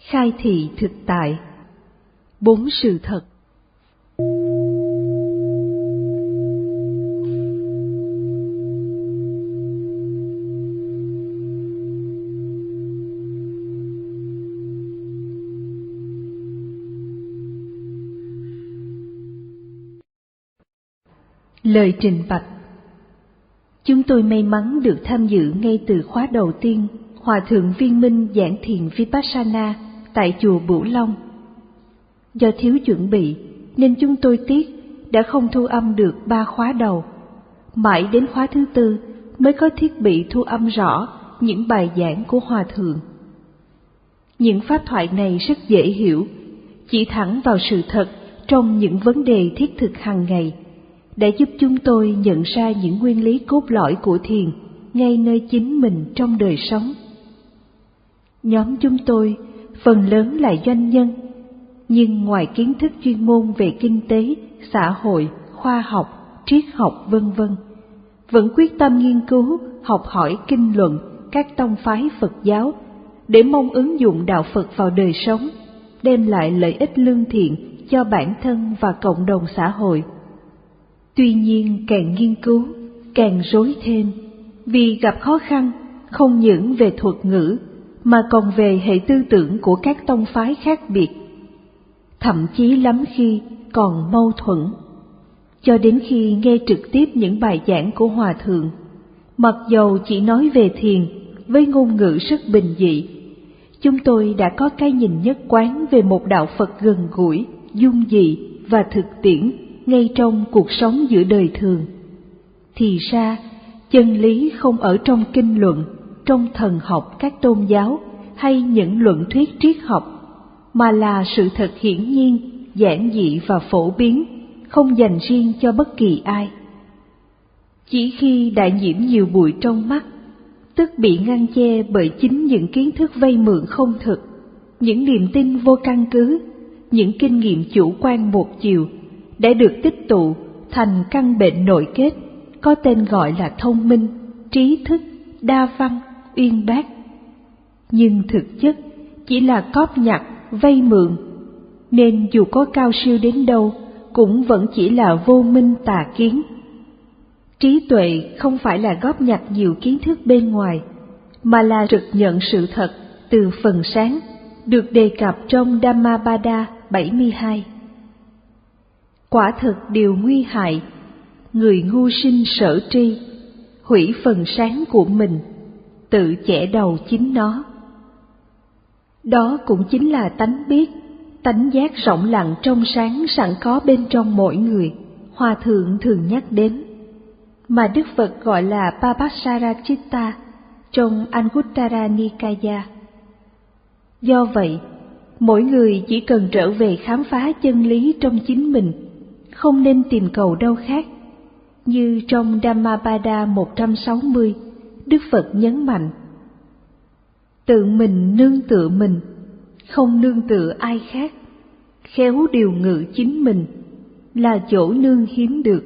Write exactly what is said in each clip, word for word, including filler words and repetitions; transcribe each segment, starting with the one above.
khai thị thực tại. Bốn sự thật. Lời trình bạch. Chúng tôi may mắn được tham dự ngay từ khóa đầu tiên Hòa thượng Viên Minh giảng thiền Vipassana tại chùa Bửu Long. Do thiếu chuẩn bị nên chúng tôi tiếc đã không thu âm được ba khóa đầu. Mãi đến khóa thứ tư mới có thiết bị thu âm rõ những bài giảng của Hòa thượng. Những pháp thoại này rất dễ hiểu, chỉ thẳng vào sự thật trong những vấn đề thiết thực hàng ngày, đã giúp chúng tôi nhận ra những nguyên lý cốt lõi của thiền ngay nơi chính mình trong đời sống. Nhóm chúng tôi phần lớn là doanh nhân, nhưng ngoài kiến thức chuyên môn về kinh tế, xã hội, khoa học, triết học vân vân, vẫn quyết tâm nghiên cứu, học hỏi kinh luận các tông phái Phật giáo để mong ứng dụng đạo Phật vào đời sống, đem lại lợi ích lương thiện cho bản thân và cộng đồng xã hội. Tuy nhiên càng nghiên cứu, càng rối thêm, vì gặp khó khăn không những về thuật ngữ mà còn về hệ tư tưởng của các tông phái khác biệt. Thậm chí lắm khi còn mâu thuẫn. Cho đến khi nghe trực tiếp những bài giảng của Hòa thượng, mặc dầu chỉ nói về thiền với ngôn ngữ rất bình dị, chúng tôi đã có cái nhìn nhất quán về một đạo Phật gần gũi, dung dị và thực tiễn ngay trong cuộc sống giữa đời thường. Thì ra, chân lý không ở trong kinh luận, trong thần học các tôn giáo hay những luận thuyết triết học, mà là sự thật hiển nhiên, giản dị và phổ biến, không dành riêng cho bất kỳ ai. Chỉ khi đã nhiễm nhiều bụi trong mắt, tức bị ngăn che bởi chính những kiến thức vay mượn không thực, những niềm tin vô căn cứ, những kinh nghiệm chủ quan một chiều, đã được tích tụ thành căn bệnh nội kết, có tên gọi là thông minh, trí thức, đa văn, uyên bác. Nhưng thực chất chỉ là cóp nhặt, vay mượn, nên dù có cao siêu đến đâu cũng vẫn chỉ là vô minh tà kiến. Trí tuệ không phải là góp nhặt nhiều kiến thức bên ngoài, mà là trực nhận sự thật từ phần sáng, được đề cập trong Dhammapada bảy mươi hai. Quả thực điều nguy hại, người ngu sinh sở tri, hủy phần sáng của mình, tự chẻ đầu chính nó. Đó cũng chính là tánh biết, tánh giác rộng lặng trong sáng sẵn có bên trong mỗi người, Hòa thượng thường nhắc đến, mà Đức Phật gọi là Pabhassaracitta trong Anguttara Nikaya. Do vậy, mỗi người chỉ cần trở về khám phá chân lý trong chính mình, không nên tìm cầu đâu khác. Như trong Dhammapada một trăm sáu mươi, Đức Phật nhấn mạnh, tự mình nương tựa mình, không nương tựa ai khác, khéo điều ngự chính mình, là chỗ nương hiếm được.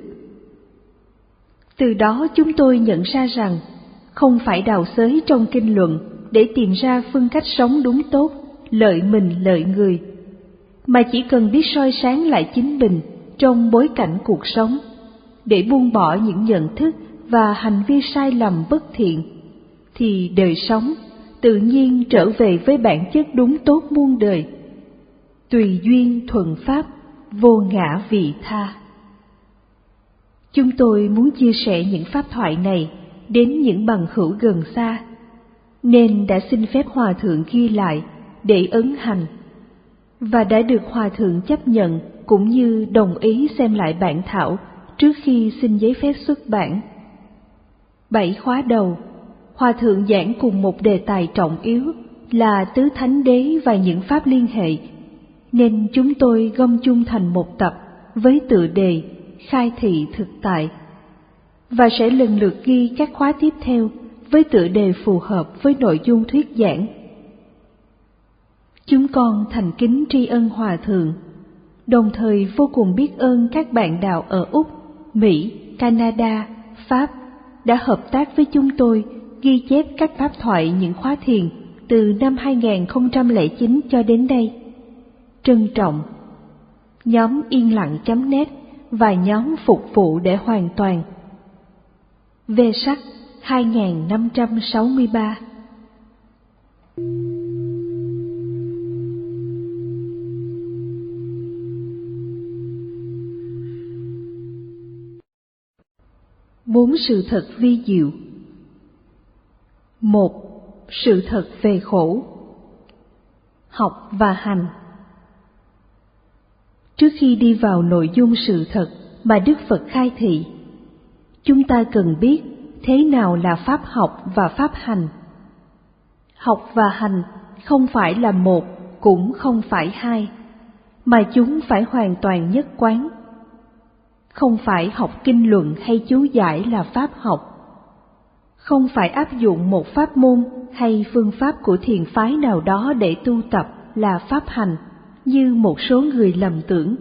Từ đó chúng tôi nhận ra rằng, không phải đào xới trong kinh luận để tìm ra phương cách sống đúng tốt, lợi mình lợi người, mà chỉ cần biết soi sáng lại chính mình trong bối cảnh cuộc sống, để buông bỏ những nhận thức và hành vi sai lầm bất thiện, thì đời sống tự nhiên trở về với bản chất đúng tốt muôn đời, tùy duyên thuận pháp, vô ngã vị tha. Chúng tôi muốn chia sẻ những pháp thoại này đến những bằng hữu gần xa, nên đã xin phép Hòa thượng ghi lại để ấn hành, và đã được Hòa thượng chấp nhận cũng như đồng ý xem lại bản thảo trước khi xin giấy phép xuất bản. Bảy khóa đầu, Hòa thượng giảng cùng một đề tài trọng yếu là tứ thánh đế và những pháp liên hệ, nên chúng tôi gom chung thành một tập với tựa đề khai thị thực tại, và sẽ lần lượt ghi các khóa tiếp theo với tựa đề phù hợp với nội dung thuyết giảng. Chúng con thành kính tri ân Hòa thượng, đồng thời vô cùng biết ơn các bạn đạo ở Úc, Mỹ, Canada, Pháp đã hợp tác với chúng tôi ghi chép các pháp thoại những khóa thiền từ năm hai nghìn không trăm lẻ chín cho đến đây. Trân trọng. Nhóm yên lặng chấm net và nhóm phục vụ để hoàn toàn. Vê sắc hai nghìn năm trăm sáu mươi ba. Bốn sự thật vi diệu. Một. Sự thật về khổ. Học và hành. Trước khi đi vào nội dung sự thật mà Đức Phật khai thị, chúng ta cần biết thế nào là pháp học và pháp hành. Học và hành không phải là một, cũng không phải hai, mà chúng phải hoàn toàn nhất quán. Không phải học kinh luận hay chú giải là pháp học. Không phải áp dụng một pháp môn hay phương pháp của thiền phái nào đó để tu tập là pháp hành, như một số người lầm tưởng.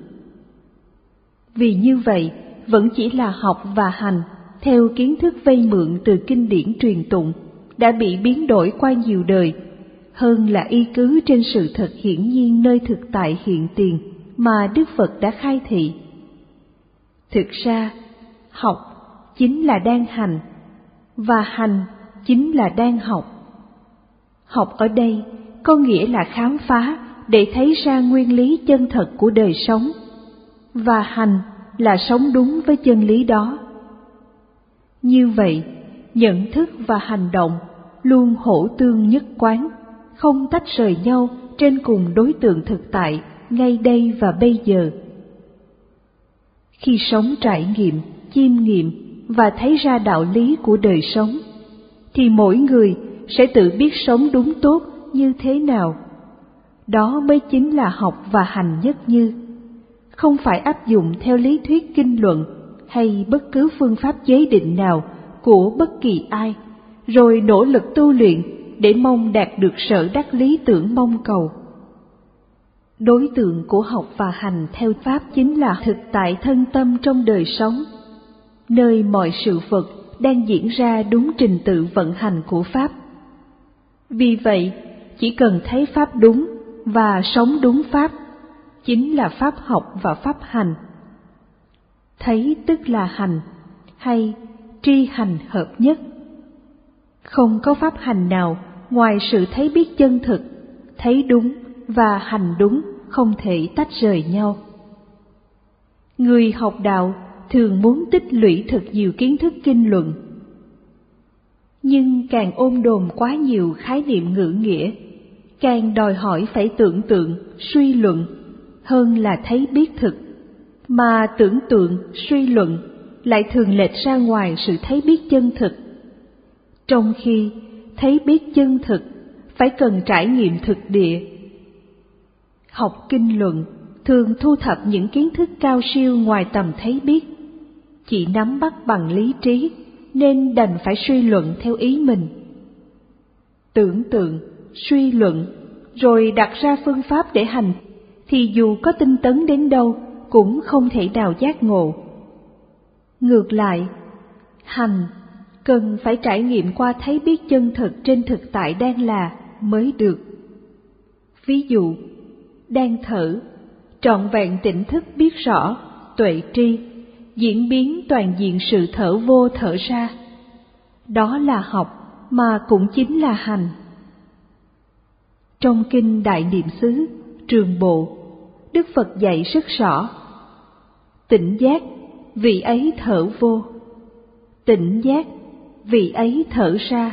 Vì như vậy, vẫn chỉ là học và hành theo kiến thức vay mượn từ kinh điển truyền tụng, đã bị biến đổi qua nhiều đời, hơn là y cứ trên sự thật hiển nhiên nơi thực tại hiện tiền mà Đức Phật đã khai thị. Thực ra, học chính là đang hành, và hành chính là đang học. Học ở đây có nghĩa là khám phá để thấy ra nguyên lý chân thật của đời sống, và hành là sống đúng với chân lý đó. Như vậy, nhận thức và hành động luôn hỗ tương nhất quán, không tách rời nhau trên cùng đối tượng thực tại ngay đây và bây giờ. Khi sống trải nghiệm, chiêm nghiệm và thấy ra đạo lý của đời sống, thì mỗi người sẽ tự biết sống đúng tốt như thế nào. Đó mới chính là học và hành nhất như, không phải áp dụng theo lý thuyết kinh luận hay bất cứ phương pháp chế định nào của bất kỳ ai, rồi nỗ lực tu luyện để mong đạt được sở đắc lý tưởng mong cầu. Đối tượng của học và hành theo pháp chính là thực tại thân tâm trong đời sống, nơi mọi sự vật đang diễn ra đúng trình tự vận hành của pháp. Vì vậy, chỉ cần thấy pháp đúng và sống đúng pháp, chính là pháp học và pháp hành. Thấy tức là hành, hay tri hành hợp nhất. Không có pháp hành nào ngoài sự thấy biết chân thực, thấy đúng và hành đúng không thể tách rời nhau. Người học đạo thường muốn tích lũy thật nhiều kiến thức kinh luận, nhưng càng ôm đồm quá nhiều khái niệm ngữ nghĩa, càng đòi hỏi phải tưởng tượng, suy luận hơn là thấy biết thực, mà tưởng tượng, suy luận lại thường lệch ra ngoài sự thấy biết chân thực. Trong khi thấy biết chân thực phải cần trải nghiệm thực địa. Học kinh luận thường thu thập những kiến thức cao siêu ngoài tầm thấy biết, chỉ nắm bắt bằng lý trí nên đành phải suy luận theo ý mình. Tưởng tượng, suy luận, rồi đặt ra phương pháp để hành, thì dù có tinh tấn đến đâu cũng không thể nào giác ngộ. Ngược lại, hành cần phải trải nghiệm qua thấy biết chân thực trên thực tại đang là mới được. Ví dụ, đang thở, trọn vẹn tỉnh thức biết rõ, tuệ tri, diễn biến toàn diện sự thở vô thở ra. Đó là học mà cũng chính là hành. Trong kinh Đại Niệm xứ, Trường Bộ, Đức Phật dạy rất rõ: tỉnh giác, vị ấy thở vô; tỉnh giác, vị ấy thở ra.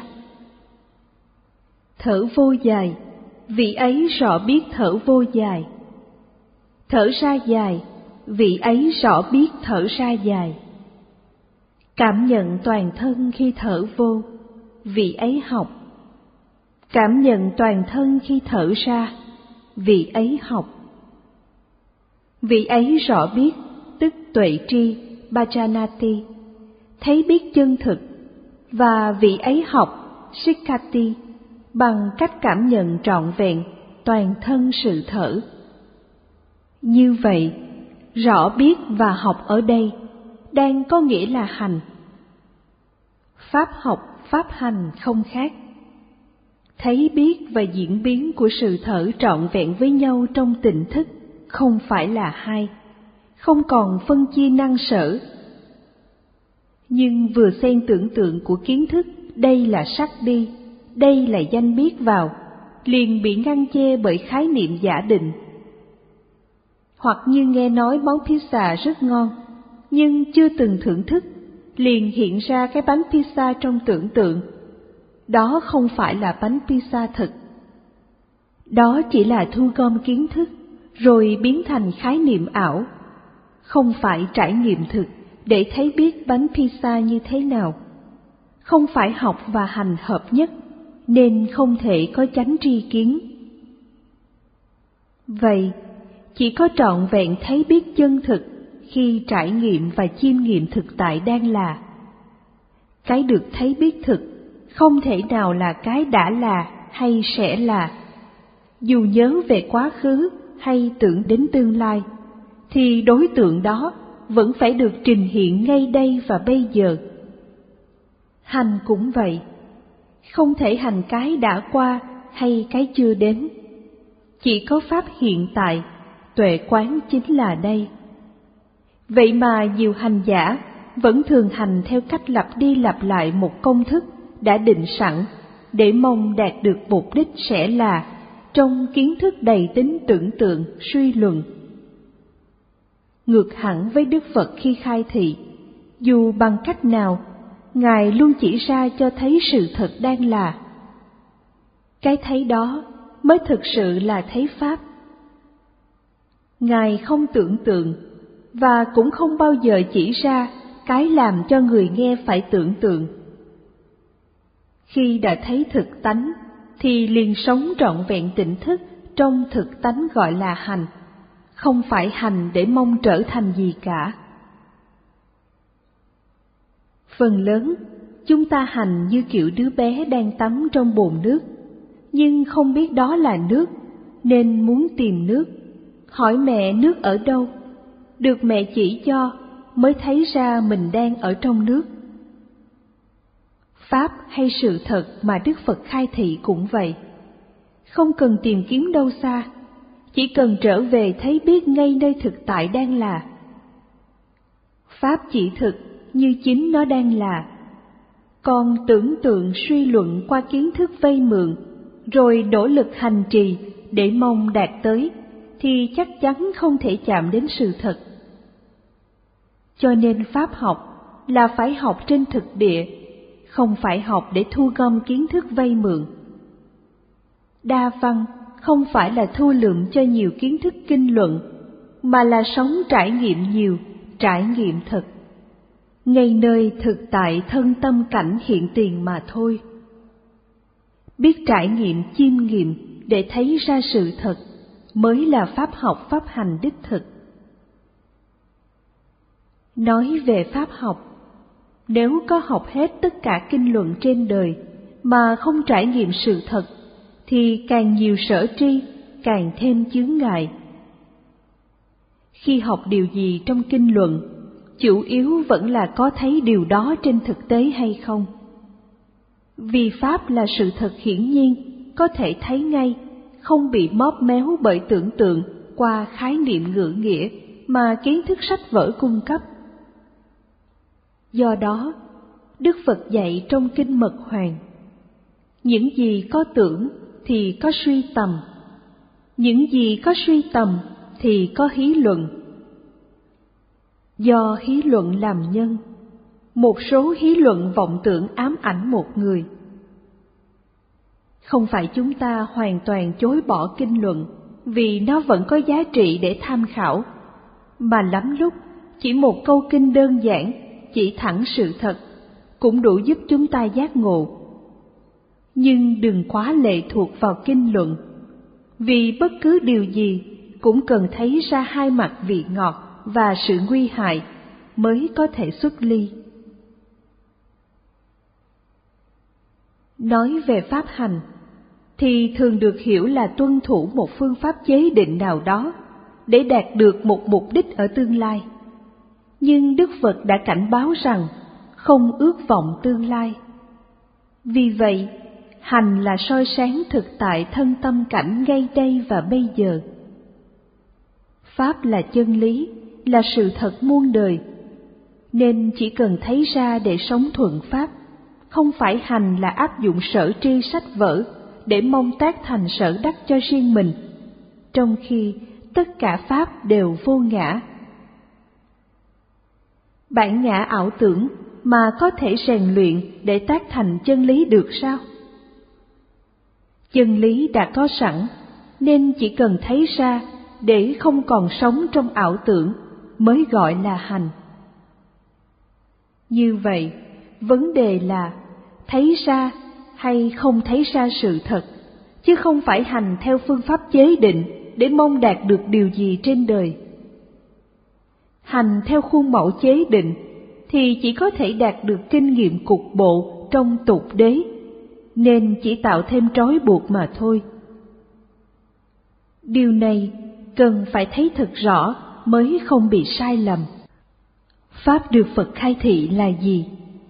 Thở vô dài, vị ấy rõ biết thở vô dài; thở ra dài, vị ấy rõ biết thở ra dài. Cảm nhận toàn thân khi thở vô, vị ấy học; cảm nhận toàn thân khi thở ra, vị ấy học. Vị ấy rõ biết, tức tuệ tri, Bhajanati, thấy biết chân thực, và vị ấy học, Sikkati, bằng cách cảm nhận trọn vẹn toàn thân sự thở. Như vậy, rõ biết và học ở đây đang có nghĩa là hành. Pháp học, pháp hành không khác. Thấy biết và diễn biến của sự thở trọn vẹn với nhau trong tỉnh thức không phải là hai, không còn phân chia năng sở. Nhưng vừa xen tưởng tượng của kiến thức đây là sắc đi, đây là danh biết vào, liền bị ngăn che bởi khái niệm giả định. Hoặc như nghe nói món pizza rất ngon, nhưng chưa từng thưởng thức, liền hiện ra cái bánh pizza trong tưởng tượng. Đó không phải là bánh pizza thực. Đó chỉ là thu gom kiến thức, rồi biến thành khái niệm ảo, không phải trải nghiệm thực để thấy biết bánh pizza như thế nào. Không phải học và hành hợp nhất, nên không thể có chánh tri kiến. Vậy, chỉ có trọn vẹn thấy biết chân thực khi trải nghiệm và chiêm nghiệm thực tại đang là. Cái được thấy biết thực không thể nào là cái đã là hay sẽ là. Dù nhớ về quá khứ hay tưởng đến tương lai, thì đối tượng đó vẫn phải được trình hiện ngay đây và bây giờ. Hành cũng vậy, không thể hành cái đã qua hay cái chưa đến. Chỉ có pháp hiện tại, tuệ quán chính là đây. Vậy mà nhiều hành giả vẫn thường hành theo cách lặp đi lặp lại một công thức đã định sẵn để mong đạt được mục đích sẽ là trong kiến thức đầy tính tưởng tượng, suy luận. Ngược hẳn với Đức Phật khi khai thị, dù bằng cách nào, Ngài luôn chỉ ra cho thấy sự thật đang là. Cái thấy đó mới thực sự là thấy Pháp. Ngài không tưởng tượng, và cũng không bao giờ chỉ ra cái làm cho người nghe phải tưởng tượng. Khi đã thấy thực tánh, thì liền sống trọn vẹn tỉnh thức trong thực tánh gọi là hành, không phải hành để mong trở thành gì cả. Phần lớn, chúng ta hành như kiểu đứa bé đang tắm trong bồn nước, nhưng không biết đó là nước, nên muốn tìm nước. Hỏi mẹ nước ở đâu, được mẹ chỉ cho mới thấy ra mình đang ở trong nước. Pháp hay sự thật mà Đức Phật khai thị cũng vậy. Không cần tìm kiếm đâu xa, chỉ cần trở về thấy biết ngay nơi thực tại đang là. Pháp chỉ thực như chính nó đang là. Còn tưởng tượng suy luận qua kiến thức vay mượn, rồi nỗ lực hành trì để mong đạt tới, thì chắc chắn không thể chạm đến sự thật. Cho nên Pháp học là phải học trên thực địa, không phải học để thu gom kiến thức vay mượn. Đa văn không phải là thu lượm cho nhiều kiến thức kinh luận, mà là sống trải nghiệm nhiều, trải nghiệm thật, ngay nơi thực tại thân tâm cảnh hiện tiền mà thôi. Biết trải nghiệm chiêm nghiệm để thấy ra sự thật mới là pháp học pháp hành đích thực. Nói về pháp học, nếu có học hết tất cả kinh luận trên đời mà không trải nghiệm sự thật, thì càng nhiều sở tri, càng thêm chướng ngại. Khi học điều gì trong kinh luận, chủ yếu vẫn là có thấy điều đó trên thực tế hay không. Vì Pháp là sự thật hiển nhiên, có thể thấy ngay, không bị móp méo bởi tưởng tượng qua khái niệm ngữ nghĩa mà kiến thức sách vở cung cấp. Do đó, Đức Phật dạy trong Kinh Mật Hoàng, những gì có tưởng thì có suy tầm, những gì có suy tầm thì có hí luận. Do hí luận làm nhân, một số hí luận vọng tưởng ám ảnh một người. Không phải chúng ta hoàn toàn chối bỏ kinh luận vì nó vẫn có giá trị để tham khảo, mà lắm lúc chỉ một câu kinh đơn giản, chỉ thẳng sự thật, cũng đủ giúp chúng ta giác ngộ. Nhưng đừng quá lệ thuộc vào kinh luận, vì bất cứ điều gì cũng cần thấy ra hai mặt vị ngọt và sự nguy hại mới có thể xuất ly. Nói về pháp hành, thì thường được hiểu là tuân thủ một phương pháp chế định nào đó để đạt được một mục đích ở tương lai. Nhưng Đức Phật đã cảnh báo rằng không ước vọng tương lai. Vì vậy, hành là soi sáng thực tại thân tâm cảnh ngay đây và bây giờ. Pháp là chân lý, là sự thật muôn đời, nên chỉ cần thấy ra để sống thuận Pháp, không phải hành là áp dụng sở tri sách vở để mong tác thành sở đắc cho riêng mình, trong khi tất cả Pháp đều vô ngã. Bản ngã ảo tưởng mà có thể rèn luyện để tác thành chân lý được sao? Chân lý đã có sẵn, nên chỉ cần thấy ra để không còn sống trong ảo tưởng mới gọi là hành. Như vậy, vấn đề là thấy ra hay không thấy ra sự thật, chứ không phải hành theo phương pháp chế định để mong đạt được điều gì trên đời. Hành theo khuôn mẫu chế định thì chỉ có thể đạt được kinh nghiệm cục bộ trong tục đế, nên chỉ tạo thêm trói buộc mà thôi. Điều này cần phải thấy thật rõ mới không bị sai lầm. Pháp được Phật khai thị là gì?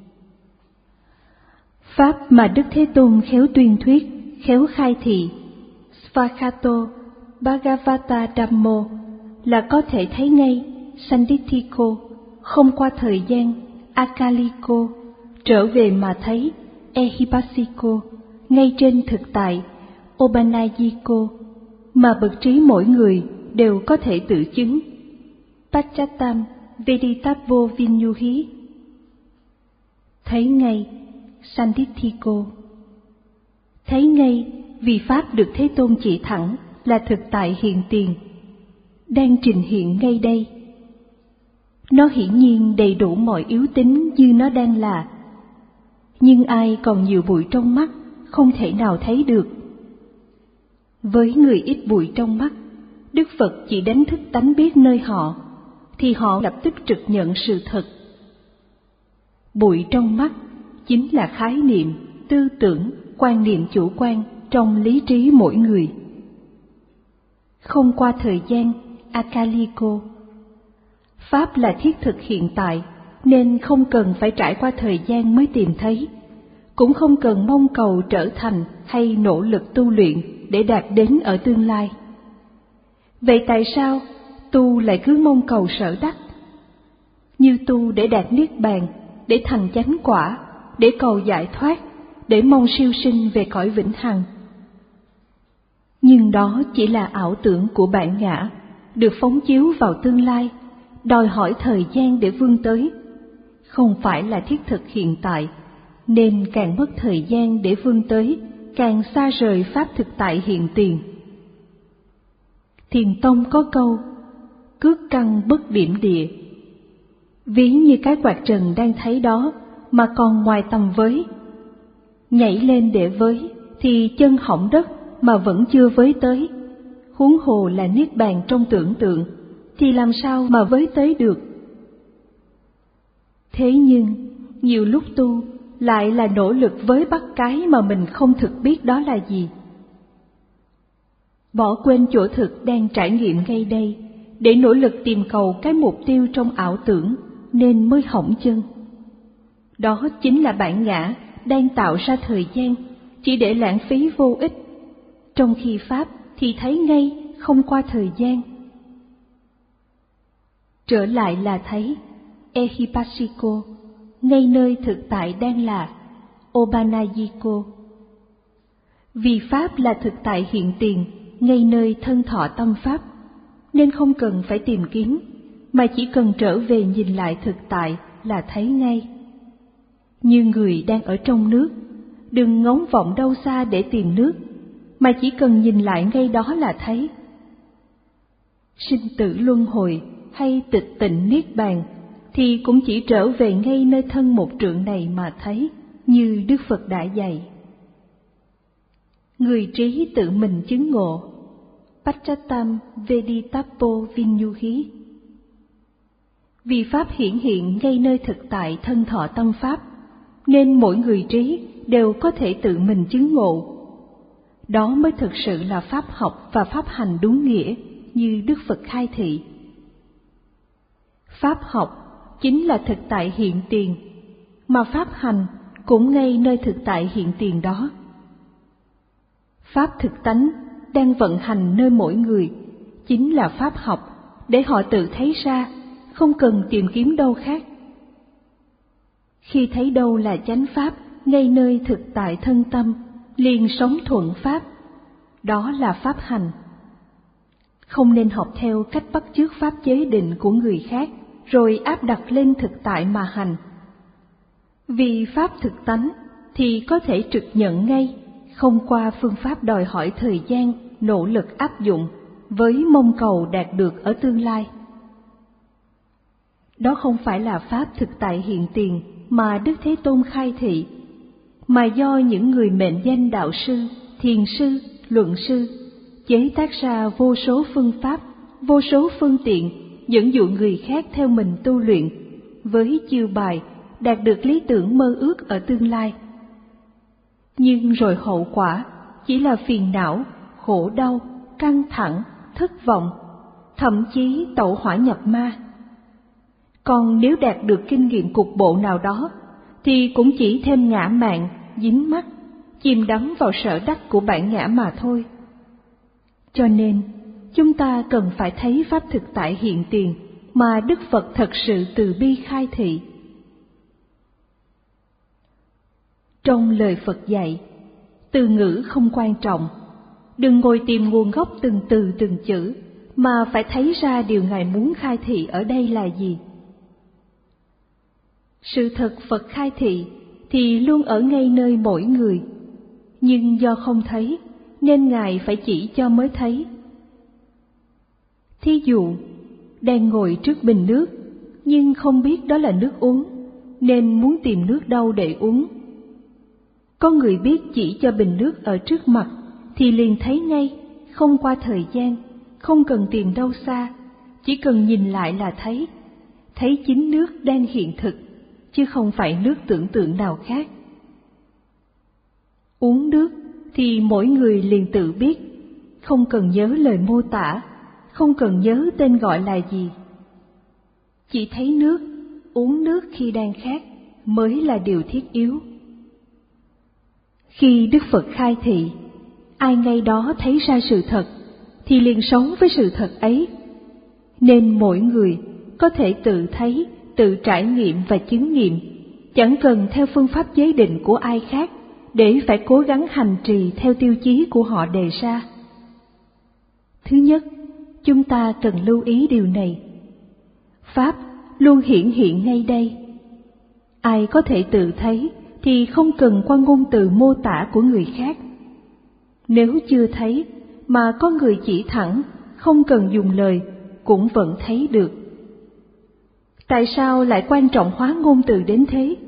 Pháp mà Đức Thế Tôn khéo tuyên thuyết, khéo khai thị, Svakhato Bhagavata Dhammo, là có thể thấy ngay, Sandithiko, không qua thời gian, Akaliko, trở về mà thấy, Ehipassiko, ngay trên thực tại, Obanayiko, mà bậc trí mỗi người đều có thể tự chứng. Pachatam Veditavo Vinyuhi, thấy ngay, Sandithiko, thấy ngay vì Pháp được Thế Tôn chỉ thẳng là thực tại hiện tiền, đang trình hiện ngay đây. Nó hiển nhiên đầy đủ mọi yếu tính như nó đang là, nhưng ai còn nhiều bụi trong mắt không thể nào thấy được. Với người ít bụi trong mắt, Đức Phật chỉ đánh thức tánh biết nơi họ, thì họ lập tức trực nhận sự thật. Bụi trong mắt chính là khái niệm, tư tưởng, quan niệm chủ quan trong lý trí mỗi người. Không qua thời gian, Akaliko. Pháp là thiết thực hiện tại, nên không cần phải trải qua thời gian mới tìm thấy, cũng không cần mong cầu trở thành hay nỗ lực tu luyện để đạt đến ở tương lai. Vậy tại sao tu lại cứ mong cầu sở đắc? Như tu để đạt niết bàn, để thành chánh quả, để cầu giải thoát, để mong siêu sinh về cõi vĩnh hằng. Nhưng đó chỉ là ảo tưởng của bản ngã, được phóng chiếu vào tương lai, đòi hỏi thời gian để vươn tới, không phải là thiết thực hiện tại, nên càng mất thời gian để vươn tới, càng xa rời Pháp thực tại hiện tiền. Thiền tông có câu, cước căn bất điểm địa. Ví như cái quạt trần đang thấy đó mà còn ngoài tầm với. Nhảy lên để với thì chân hỏng đất mà vẫn chưa với tới. Huống hồ là niết bàn trong tưởng tượng, thì làm sao mà với tới được? Thế nhưng, nhiều lúc tu lại là nỗ lực với bắt cái mà mình không thực biết đó là gì. Bỏ quên chỗ thực đang trải nghiệm ngay đây, để nỗ lực tìm cầu cái mục tiêu trong ảo tưởng, nên mới hỏng chân. Đó chính là bản ngã đang tạo ra thời gian, chỉ để lãng phí vô ích, trong khi Pháp thì thấy ngay không qua thời gian. Trở lại là thấy, Ehipassiko, ngay nơi thực tại đang là, Obanayiko. Vì Pháp là thực tại hiện tiền, ngay nơi thân thọ tâm Pháp, nên không cần phải tìm kiếm, mà chỉ cần trở về nhìn lại thực tại là thấy ngay. Như người đang ở trong nước, đừng ngóng vọng đâu xa để tìm nước, mà chỉ cần nhìn lại ngay đó là thấy. Sinh tử luân hồi hay tịch tịnh niết bàn thì cũng chỉ trở về ngay nơi thân một trượng này mà thấy, như Đức Phật đã dạy. Người trí tự mình chứng ngộ, Pachatam Veditapo Vinyuhi. Vì Pháp hiển hiện ngay nơi thực tại thân thọ tâm Pháp, nên mỗi người trí đều có thể tự mình chứng ngộ. Đó mới thực sự là Pháp học và Pháp hành đúng nghĩa, như Đức Phật khai thị. Pháp học chính là thực tại hiện tiền, mà Pháp hành cũng ngay nơi thực tại hiện tiền đó. Pháp thực tánh đang vận hành nơi mỗi người chính là pháp học để họ tự thấy ra, không cần tìm kiếm đâu khác. Khi thấy đâu là chánh pháp ngay nơi thực tại thân tâm, liền sống thuận pháp, đó là pháp hành. Không nên học theo cách bắt chước pháp chế định của người khác rồi áp đặt lên thực tại mà hành. Vì pháp thực tánh thì có thể trực nhận ngay, không qua phương pháp đòi hỏi thời gian, nỗ lực áp dụng với mong cầu đạt được ở tương lai. Đó không phải là pháp thực tại hiện tiền mà Đức Thế Tôn khai thị, mà do những người mệnh danh đạo sư, thiền sư, luận sư chế tác ra vô số phương pháp, vô số phương tiện dẫn dụ người khác theo mình tu luyện với chiêu bài đạt được lý tưởng mơ ước ở tương lai. Nhưng rồi hậu quả chỉ là phiền não, khổ đau, căng thẳng, thất vọng, thậm chí tẩu hỏa nhập ma. Còn nếu đạt được kinh nghiệm cục bộ nào đó thì cũng chỉ thêm ngã mạn, dính mắc, chìm đắm vào sở đắc của bản ngã mà thôi. Cho nên, chúng ta cần phải thấy pháp thực tại hiện tiền mà Đức Phật thật sự từ bi khai thị. Trong lời Phật dạy, từ ngữ không quan trọng, đừng ngồi tìm nguồn gốc từng từ từng chữ, mà phải thấy ra điều Ngài muốn khai thị ở đây là gì. Sự thật Phật khai thị thì luôn ở ngay nơi mỗi người, nhưng do không thấy nên Ngài phải chỉ cho mới thấy. Thí dụ, đang ngồi trước bình nước, nhưng không biết đó là nước uống, nên muốn tìm nước đâu để uống. Có người biết chỉ cho bình nước ở trước mặt, thì liền thấy ngay, không qua thời gian, không cần tìm đâu xa, chỉ cần nhìn lại là thấy, thấy chính nước đang hiện thực, chứ không phải nước tưởng tượng nào khác. Uống nước thì mỗi người liền tự biết, không cần nhớ lời mô tả, không cần nhớ tên gọi là gì. Chỉ thấy nước, uống nước khi đang khát mới là điều thiết yếu. Khi Đức Phật khai thị, ai ngay đó thấy ra sự thật thì liền sống với sự thật ấy. Nên mỗi người có thể tự thấy, tự trải nghiệm và chứng nghiệm, chẳng cần theo phương pháp chế định của ai khác để phải cố gắng hành trì theo tiêu chí của họ đề ra. Thứ nhất, chúng ta cần lưu ý điều này. Pháp luôn hiển hiện ngay đây. Ai có thể tự thấy thì không cần qua ngôn từ mô tả của người khác. Nếu chưa thấy mà có người chỉ thẳng, không cần dùng lời, cũng vẫn thấy được. Tại sao lại quan trọng hóa ngôn từ đến thế?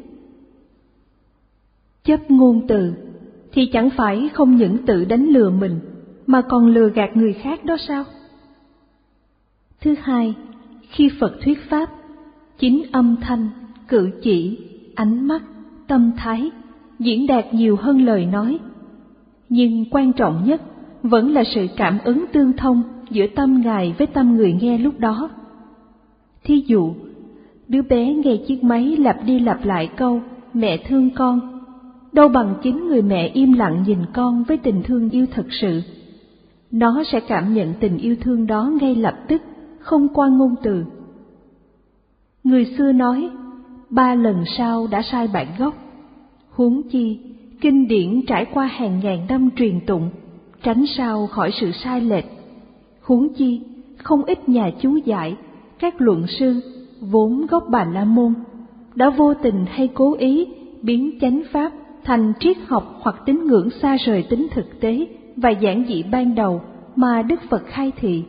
Chấp ngôn từ thì chẳng phải không những tự đánh lừa mình, mà còn lừa gạt người khác đó sao? Thứ hai, khi Phật thuyết Pháp, chính âm thanh, cử chỉ, ánh mắt, tâm thái diễn đạt nhiều hơn lời nói. Nhưng quan trọng nhất vẫn là sự cảm ứng tương thông giữa tâm Ngài với tâm người nghe lúc đó. Thí dụ, đứa bé nghe chiếc máy lặp đi lặp lại câu mẹ thương con, đâu bằng chính người mẹ im lặng nhìn con với tình thương yêu thật sự. Nó sẽ cảm nhận tình yêu thương đó ngay lập tức, không qua ngôn từ. Người xưa nói, ba lần sau đã sai bản gốc. Huống chi, kinh điển trải qua hàng ngàn năm truyền tụng, tránh sao khỏi sự sai lệch. Huống chi, không ít nhà chú giải, các luận sư, vốn gốc Bà La Môn, đã vô tình hay cố ý biến chánh pháp thành triết học hoặc tín ngưỡng xa rời tính thực tế và giản dị ban đầu mà Đức Phật khai thị.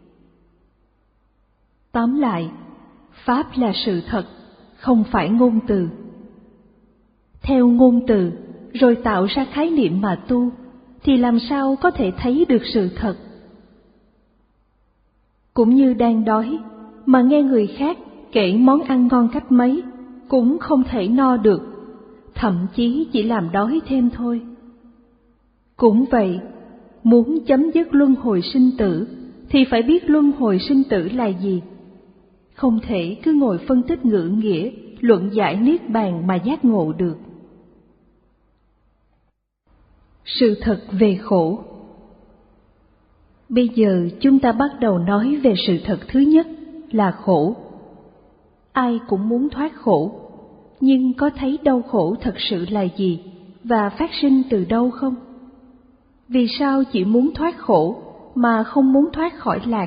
Tóm lại, Pháp là sự thật, không phải ngôn từ. Theo ngôn từ, rồi tạo ra khái niệm mà tu, thì làm sao có thể thấy được sự thật? Cũng như đang đói, mà nghe người khác kể món ăn ngon cách mấy, cũng không thể no được, thậm chí chỉ làm đói thêm thôi. Cũng vậy, muốn chấm dứt luân hồi sinh tử, thì phải biết luân hồi sinh tử là gì. Không thể cứ ngồi phân tích ngữ nghĩa, luận giải niết bàn mà giác ngộ được. Sự thật về khổ. Bây giờ chúng ta bắt đầu nói về sự thật thứ nhất là khổ. Ai cũng muốn thoát khổ, nhưng có thấy đau khổ thật sự là gì và phát sinh từ đâu không? Vì sao chỉ muốn thoát khổ mà không muốn thoát khỏi lạc?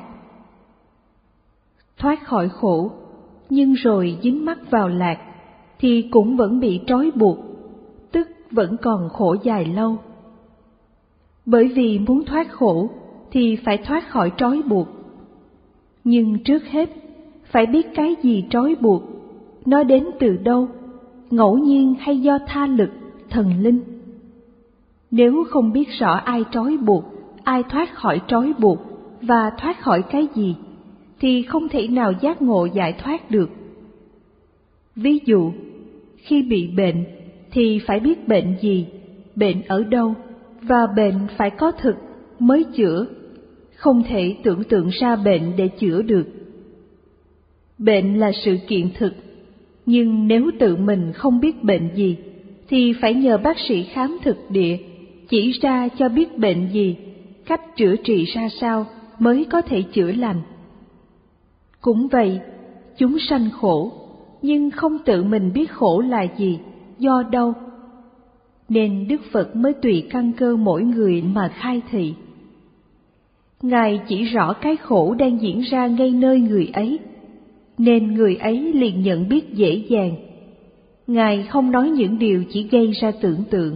Thoát khỏi khổ, nhưng rồi dính mắc vào lạc, thì cũng vẫn bị trói buộc, tức vẫn còn khổ dài lâu. Bởi vì muốn thoát khổ thì phải thoát khỏi trói buộc. Nhưng trước hết, phải biết cái gì trói buộc, nó đến từ đâu, ngẫu nhiên hay do tha lực, thần linh. Nếu không biết rõ ai trói buộc, ai thoát khỏi trói buộc và thoát khỏi cái gì, thì không thể nào giác ngộ giải thoát được. Ví dụ, khi bị bệnh thì phải biết bệnh gì, bệnh ở đâu, và bệnh phải có thực mới chữa, không thể tưởng tượng ra bệnh để chữa được. Bệnh là sự kiện thực, nhưng nếu tự mình không biết bệnh gì, thì phải nhờ bác sĩ khám thực địa, chỉ ra cho biết bệnh gì, cách chữa trị ra sao mới có thể chữa lành. Cũng vậy, chúng sanh khổ, nhưng không tự mình biết khổ là gì, do đâu. Nên Đức Phật mới tùy căn cơ mỗi người mà khai thị. Ngài chỉ rõ cái khổ đang diễn ra ngay nơi người ấy, nên người ấy liền nhận biết dễ dàng. Ngài không nói những điều chỉ gây ra tưởng tượng.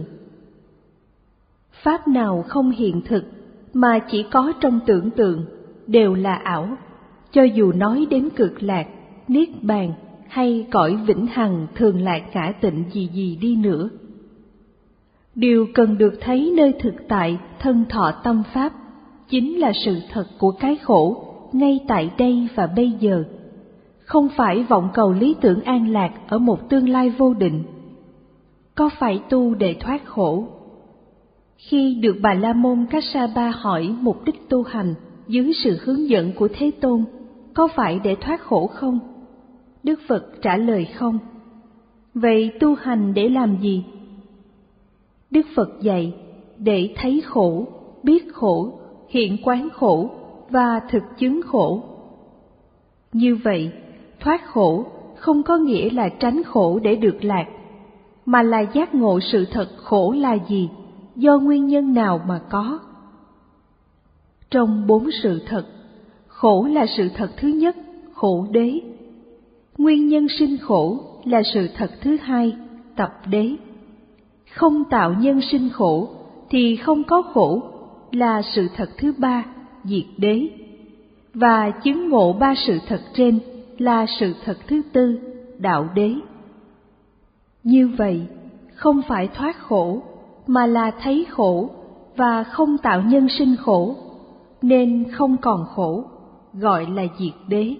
Pháp nào không hiện thực mà chỉ có trong tưởng tượng đều là ảo, cho dù nói đến cực lạc, niết bàn hay cõi vĩnh hằng thường lạc ngã tịnh gì gì đi nữa. Điều cần được thấy nơi thực tại thân thọ tâm pháp chính là sự thật của cái khổ ngay tại đây và bây giờ, không phải vọng cầu lý tưởng an lạc ở một tương lai vô định. Có phải tu để thoát khổ? Khi được Bà La Môn Kassapa hỏi mục đích tu hành dưới sự hướng dẫn của Thế Tôn, có phải để thoát khổ không? Đức Phật trả lời không. Vậy tu hành để làm gì? Đức Phật dạy để thấy khổ, biết khổ, hiện quán khổ và thực chứng khổ. Như vậy, thoát khổ không có nghĩa là tránh khổ để được lạc, mà là giác ngộ sự thật khổ là gì, do nguyên nhân nào mà có. Trong bốn sự thật, khổ là sự thật thứ nhất, khổ đế. Nguyên nhân sinh khổ là sự thật thứ hai, tập đế. Không tạo nhân sinh khổ thì không có khổ là sự thật thứ ba, diệt đế. Và chứng ngộ ba sự thật trên là sự thật thứ tư, đạo đế. Như vậy, không phải thoát khổ, mà là thấy khổ và không tạo nhân sinh khổ, nên không còn khổ, gọi là diệt đế.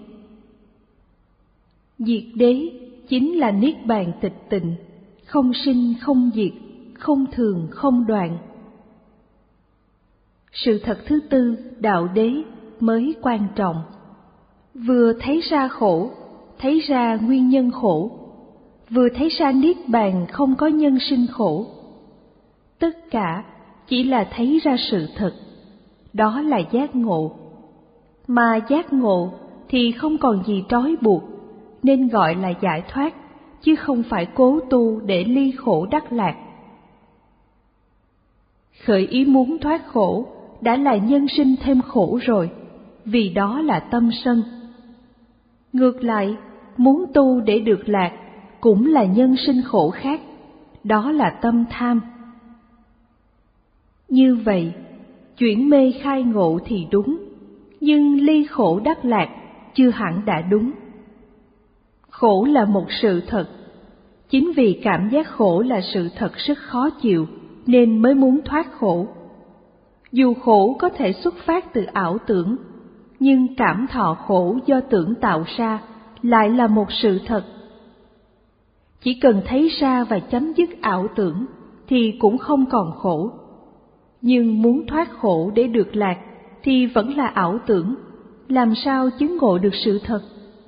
Diệt đế chính là niết bàn tịch tịnh, không sinh không diệt, không thường không đoạn. Sự thật thứ tư, đạo đế, mới quan trọng. Vừa thấy ra khổ, thấy ra nguyên nhân khổ, vừa thấy ra niết bàn không có nhân sinh khổ. Tất cả chỉ là thấy ra sự thật, đó là giác ngộ. Mà giác ngộ thì không còn gì trói buộc, nên gọi là giải thoát, chứ không phải cố tu để ly khổ đắc lạc. Khởi ý muốn thoát khổ đã là nhân sinh thêm khổ rồi, vì đó là tâm sân. Ngược lại, muốn tu để được lạc cũng là nhân sinh khổ khác, đó là tâm tham. Như vậy, chuyển mê khai ngộ thì đúng, nhưng ly khổ đắc lạc chưa hẳn đã đúng. Khổ là một sự thật, chính vì cảm giác khổ là sự thật rất khó chịu nên mới muốn thoát khổ. Dù khổ có thể xuất phát từ ảo tưởng, nhưng cảm thọ khổ do tưởng tạo ra lại là một sự thật. Chỉ cần thấy ra và chấm dứt ảo tưởng thì cũng không còn khổ. Nhưng muốn thoát khổ để được lạc thì vẫn là ảo tưởng, làm sao chứng ngộ được sự thật?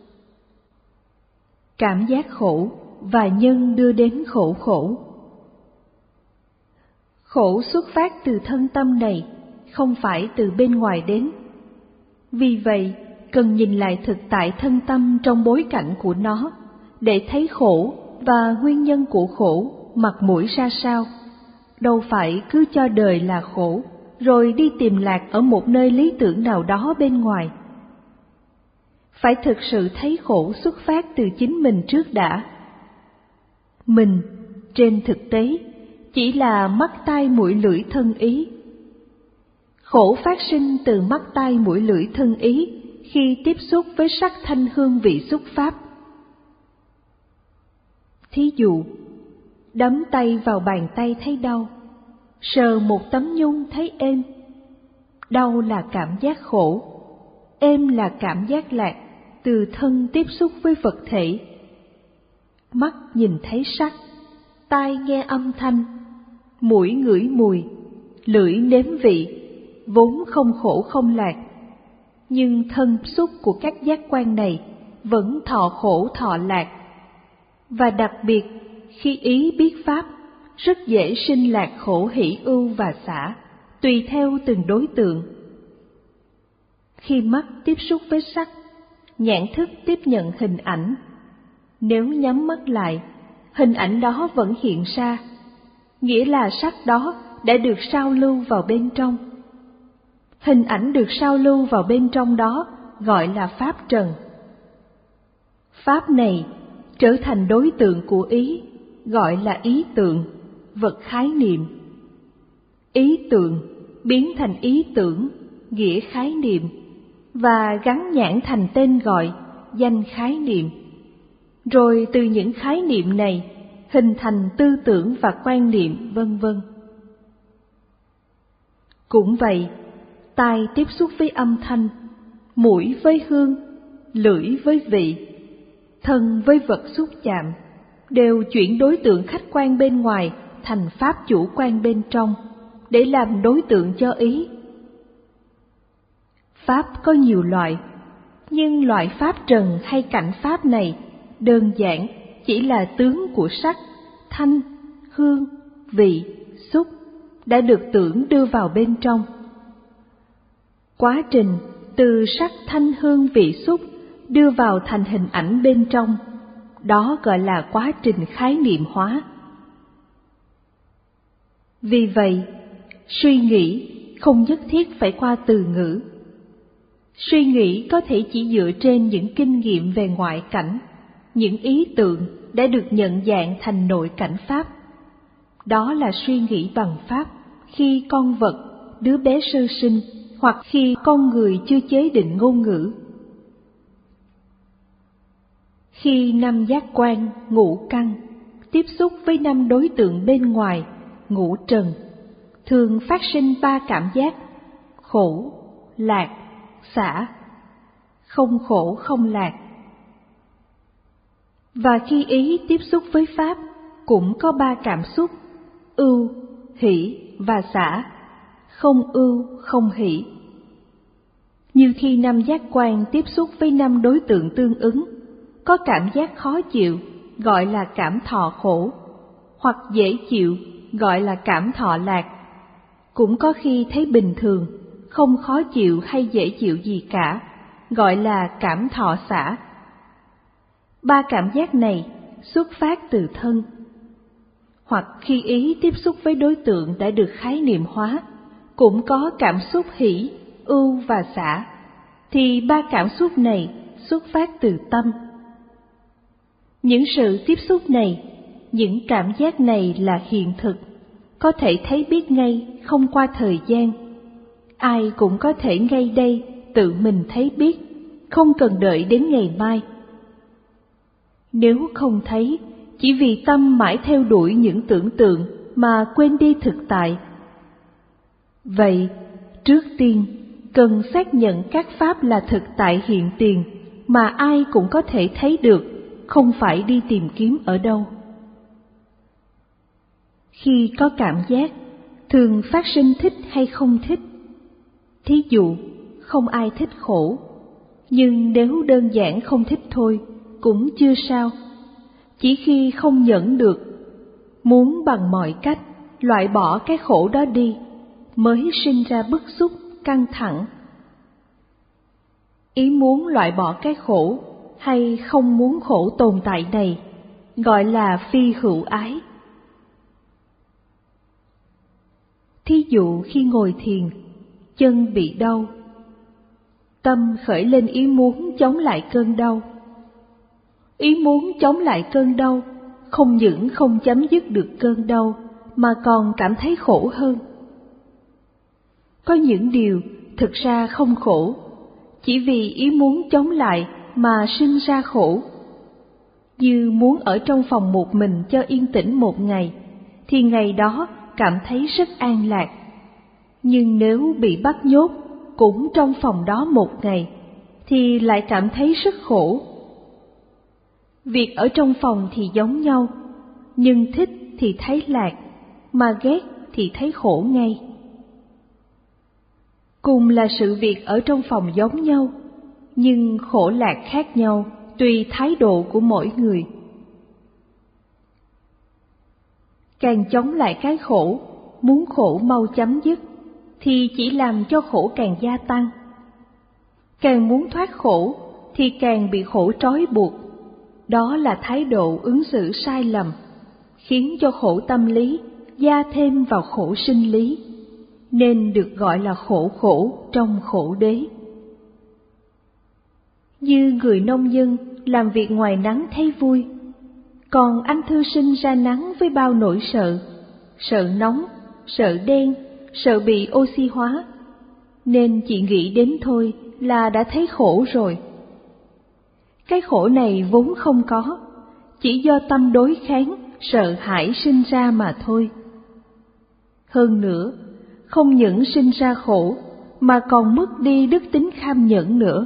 Cảm giác khổ và nhân đưa đến khổ khổ. Khổ xuất phát từ thân tâm này, không phải từ bên ngoài đến. Vì vậy, cần nhìn lại thực tại thân tâm trong bối cảnh của nó, để thấy khổ và nguyên nhân của khổ mặt mũi ra sao. Đâu phải cứ cho đời là khổ, rồi đi tìm lạc ở một nơi lý tưởng nào đó bên ngoài. Phải thực sự thấy khổ xuất phát từ chính mình trước đã. Mình, trên thực tế, chỉ là mắt tai mũi lưỡi thân ý. Khổ phát sinh từ mắt tai mũi lưỡi thân ý khi tiếp xúc với sắc thanh hương vị xúc pháp. Thí dụ, đấm tay vào bàn tay thấy đau, sờ một tấm nhung thấy êm. Đau là cảm giác khổ, êm là cảm giác lạc từ thân tiếp xúc với vật thể. Mắt nhìn thấy sắc, tai nghe âm thanh, mũi ngửi mùi, lưỡi nếm vị, vốn không khổ không lạc. Nhưng thân xúc của các giác quan này vẫn thọ khổ thọ lạc. Và đặc biệt, khi ý biết pháp, rất dễ sinh lạc khổ hỷ ưu và xả, tùy theo từng đối tượng. Khi mắt tiếp xúc với sắc, nhãn thức tiếp nhận hình ảnh. Nếu nhắm mắt lại, hình ảnh đó vẫn hiện ra, nghĩa là sắc đó đã được sao lưu vào bên trong. Hình ảnh được sao lưu vào bên trong đó gọi là pháp trần. Pháp này trở thành đối tượng của ý, gọi là ý tượng, vật khái niệm. Ý tượng biến thành ý tưởng, nghĩa khái niệm, và gắn nhãn thành tên gọi, danh khái niệm. Rồi từ những khái niệm này hình thành tư tưởng và quan niệm, vân vân. Cũng vậy, tai tiếp xúc với âm thanh, mũi với hương, lưỡi với vị, thân với vật xúc chạm, đều chuyển đối tượng khách quan bên ngoài thành pháp chủ quan bên trong, để làm đối tượng cho ý. Pháp có nhiều loại, nhưng loại pháp trần hay cảnh pháp này đơn giản chỉ là tướng của sắc, thanh, hương, vị, xúc đã được tưởng đưa vào bên trong. Quá trình từ sắc thanh hương vị xúc đưa vào thành hình ảnh bên trong, đó gọi là quá trình khái niệm hóa. Vì vậy, suy nghĩ không nhất thiết phải qua từ ngữ. Suy nghĩ có thể chỉ dựa trên những kinh nghiệm về ngoại cảnh, những ý tưởng đã được nhận dạng thành nội cảnh pháp. Đó là suy nghĩ bằng pháp khi con vật, đứa bé sơ sinh, hoặc khi con người chưa chế định ngôn ngữ. Khi năm giác quan, ngũ căn tiếp xúc với năm đối tượng bên ngoài, ngũ trần, thường phát sinh ba cảm giác: khổ, lạc, xả, không khổ không lạc. Và khi ý tiếp xúc với pháp, cũng có ba cảm xúc: ưu, hỷ và xả, không ưu không hỷ. Như khi năm giác quan tiếp xúc với năm đối tượng tương ứng, có cảm giác khó chịu gọi là cảm thọ khổ, hoặc dễ chịu gọi là cảm thọ lạc. Cũng có khi thấy bình thường, không khó chịu hay dễ chịu gì cả, gọi là cảm thọ xả. Ba cảm giác này xuất phát từ thân. Hoặc khi ý tiếp xúc với đối tượng đã được khái niệm hóa, cũng có cảm xúc hỷ, ưu và xả, thì ba cảm xúc này xuất phát từ tâm. Những sự tiếp xúc này, những cảm giác này là hiện thực, có thể thấy biết ngay, không qua thời gian. Ai cũng có thể ngay đây tự mình thấy biết, không cần đợi đến ngày mai. Nếu không thấy, chỉ vì tâm mãi theo đuổi những tưởng tượng mà quên đi thực tại. Vậy, trước tiên, cần xác nhận các pháp là thực tại hiện tiền mà ai cũng có thể thấy được, không phải đi tìm kiếm ở đâu. Khi có cảm giác, thường phát sinh thích hay không thích. Thí dụ, không ai thích khổ, nhưng nếu đơn giản không thích thôi, cũng chưa sao. Chỉ khi không nhẫn được, muốn bằng mọi cách, loại bỏ cái khổ đó đi, mới sinh ra bức xúc, căng thẳng. Ý muốn loại bỏ cái khổ hay không muốn khổ tồn tại này gọi là phi hữu ái. Thí dụ khi ngồi thiền, chân bị đau, tâm khởi lên ý muốn chống lại cơn đau. Ý muốn chống lại cơn đau không những không chấm dứt được cơn đau mà còn cảm thấy khổ hơn. Có những điều thực ra không khổ, chỉ vì ý muốn chống lại mà sinh ra khổ. Như muốn ở trong phòng một mình cho yên tĩnh một ngày, thì ngày đó cảm thấy rất an lạc. Nhưng nếu bị bắt nhốt cũng trong phòng đó một ngày, thì lại cảm thấy rất khổ. Việc ở trong phòng thì giống nhau, nhưng thích thì thấy lạc, mà ghét thì thấy khổ ngay. Cùng là sự việc ở trong phòng giống nhau, nhưng khổ lạc khác nhau tùy thái độ của mỗi người. Càng chống lại cái khổ, muốn khổ mau chấm dứt, thì chỉ làm cho khổ càng gia tăng. Càng muốn thoát khổ, thì càng bị khổ trói buộc. Đó là thái độ ứng xử sai lầm, khiến cho khổ tâm lý gia thêm vào khổ sinh lý, nên được gọi là khổ khổ trong khổ đế. Như người nông dân làm việc ngoài nắng thấy vui, còn anh thư sinh ra nắng với bao nỗi sợ, sợ nóng, sợ đen, sợ bị oxy hóa, nên chỉ nghĩ đến thôi là đã thấy khổ rồi. Cái khổ này vốn không có, chỉ do tâm đối kháng, sợ hãi sinh ra mà thôi. Hơn nữa, không những sinh ra khổ, mà còn mất đi đức tính kham nhẫn nữa.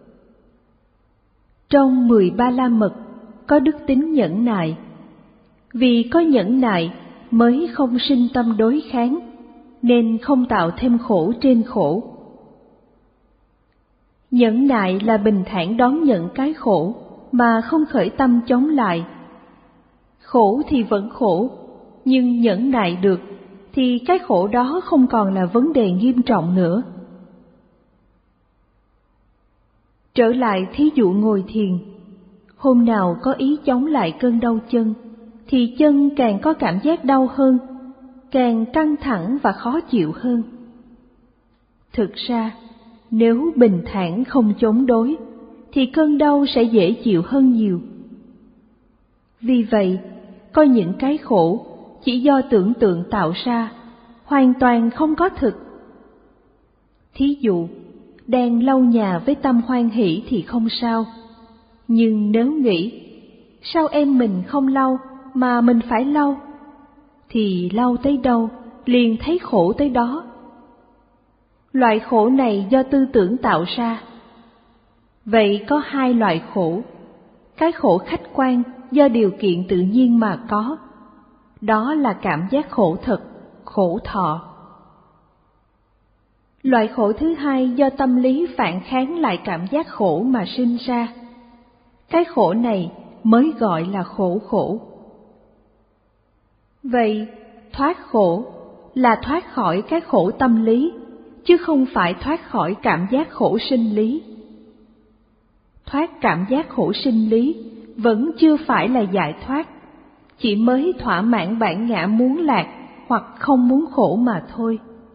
Trong mười ba la mật có đức tính nhẫn nại, vì có nhẫn nại mới không sinh tâm đối kháng, nên không tạo thêm khổ trên khổ. Nhẫn nại là bình thản đón nhận cái khổ mà không khởi tâm chống lại. Khổ thì vẫn khổ, nhưng nhẫn nại được thì cái khổ đó không còn là vấn đề nghiêm trọng nữa. Trở lại thí dụ ngồi thiền, hôm nào có ý chống lại cơn đau chân, thì chân càng có cảm giác đau hơn, càng căng thẳng và khó chịu hơn. Thực ra, nếu bình thản không chống đối, thì cơn đau sẽ dễ chịu hơn nhiều. Vì vậy, có những cái khổ chỉ do tưởng tượng tạo ra, hoàn toàn không có thực. Thí dụ, đang lau nhà với tâm hoan hỷ thì không sao, nhưng nếu nghĩ, sao em mình không lau mà mình phải lau, thì lau tới đâu liền thấy khổ tới đó. Loại khổ này do tư tưởng tạo ra. Vậy có hai loại khổ. Cái khổ khách quan do điều kiện tự nhiên mà có, đó là cảm giác khổ thật, khổ thọ. Loại khổ thứ hai do tâm lý phản kháng lại cảm giác khổ mà sinh ra. Cái khổ này mới gọi là khổ khổ. Vậy, thoát khổ là thoát khỏi cái khổ tâm lý, chứ không phải thoát khỏi cảm giác khổ sinh lý. Thoát cảm giác khổ sinh lý vẫn chưa phải là giải thoát, chỉ mới thỏa mãn bản ngã muốn lạc hoặc không muốn khổ mà thôi.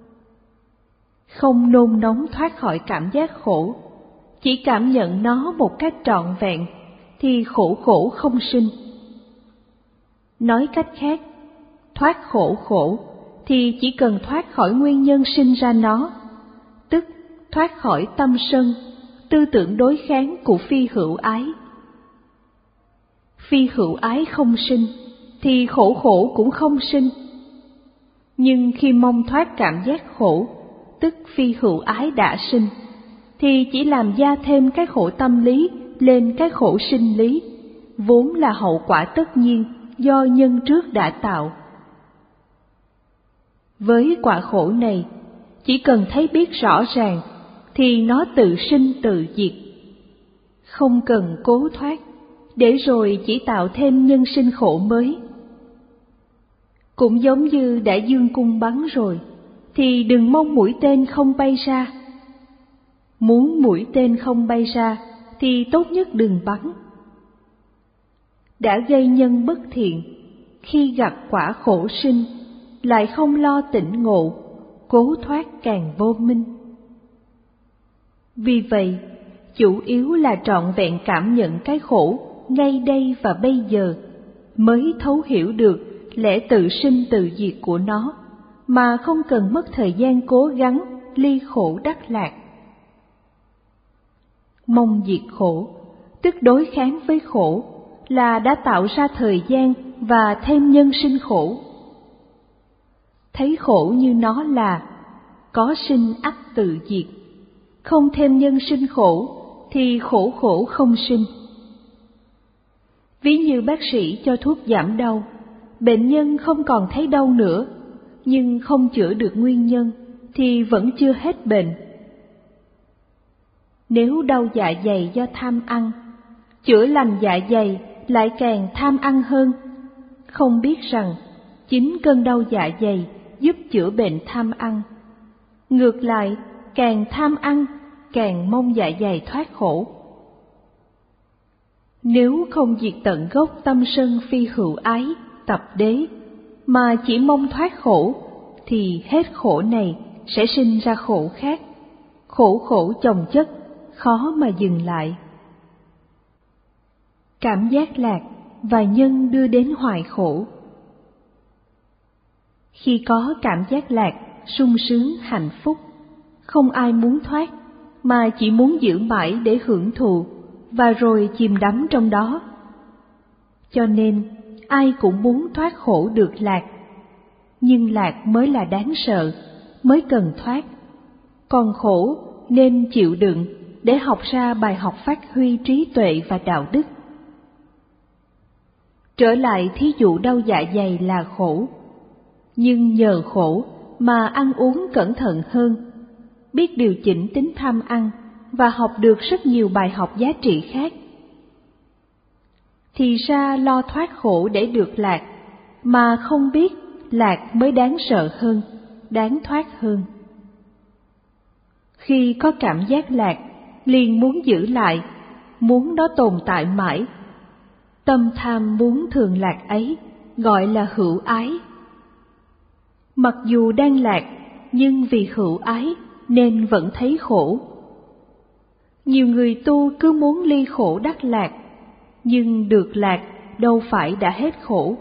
Không nôn nóng thoát khỏi cảm giác khổ, chỉ cảm nhận nó một cách trọn vẹn, thì khổ khổ không sinh. Nói cách khác, thoát khổ khổ thì chỉ cần thoát khỏi nguyên nhân sinh ra nó, tức thoát khỏi tâm sân, tư tưởng đối kháng của phi hữu ái. Phi hữu ái không sinh, thì khổ khổ cũng không sinh. Nhưng khi mong thoát cảm giác khổ, tức phi hữu ái đã sinh, thì chỉ làm gia thêm cái khổ tâm lý lên cái khổ sinh lý, vốn là hậu quả tất nhiên do nhân trước đã tạo. Với quả khổ này, chỉ cần thấy biết rõ ràng, thì nó tự sinh tự diệt. Không cần cố thoát, để rồi chỉ tạo thêm nhân sinh khổ mới. Cũng giống như đã dương cung bắn rồi, thì đừng mong mũi tên không bay ra. Muốn mũi tên không bay ra, thì tốt nhất đừng bắn. Đã gây nhân bất thiện, khi gặt quả khổ sinh, lại không lo tỉnh ngộ, cố thoát càng vô minh. Vì vậy, chủ yếu là trọn vẹn cảm nhận cái khổ ngay đây và bây giờ, mới thấu hiểu được lẽ tự sinh tự diệt của nó, mà không cần mất thời gian cố gắng ly khổ đắc lạc. Mong diệt khổ, tức đối kháng với khổ, là đã tạo ra thời gian và thêm nhân sinh khổ. Thấy khổ như nó là có sinh ắt tự diệt, không thêm nhân sinh khổ thì khổ khổ không sinh. Ví như bác sĩ cho thuốc giảm đau, bệnh nhân không còn thấy đau nữa, nhưng không chữa được nguyên nhân thì vẫn chưa hết bệnh. Nếu đau dạ dày do tham ăn, chữa lành dạ dày lại càng tham ăn hơn, không biết rằng chính cơn đau dạ dày giúp chữa bệnh tham ăn. Ngược lại, càng tham ăn, càng mong dạ dày thoát khổ. Nếu không diệt tận gốc tâm sân phi hữu ái, tập đế, mà chỉ mong thoát khổ, thì hết khổ này sẽ sinh ra khổ khác, khổ khổ chồng chất, khó mà dừng lại. Cảm giác lạc và nhân đưa đến hoài khổ. Khi có cảm giác lạc, sung sướng, hạnh phúc, không ai muốn thoát, mà chỉ muốn giữ mãi để hưởng thụ, và rồi chìm đắm trong đó. Cho nên, ai cũng muốn thoát khổ được lạc, nhưng lạc mới là đáng sợ, mới cần thoát. Còn khổ nên chịu đựng để học ra bài học phát huy trí tuệ và đạo đức. Trở lại thí dụ đau dạ dày là khổ, nhưng nhờ khổ mà ăn uống cẩn thận hơn, biết điều chỉnh tính tham ăn và học được rất nhiều bài học giá trị khác. Thì ra lo thoát khổ để được lạc, mà không biết lạc mới đáng sợ hơn, đáng thoát hơn. Khi có cảm giác lạc, liền muốn giữ lại, muốn nó tồn tại mãi. Tâm tham muốn thường lạc ấy gọi là hữu ái. Mặc dù đang lạc, nhưng vì hữu ái nên vẫn thấy khổ. Nhiều người tu cứ muốn ly khổ đắc lạc, nhưng được lạc đâu phải đã hết khổ.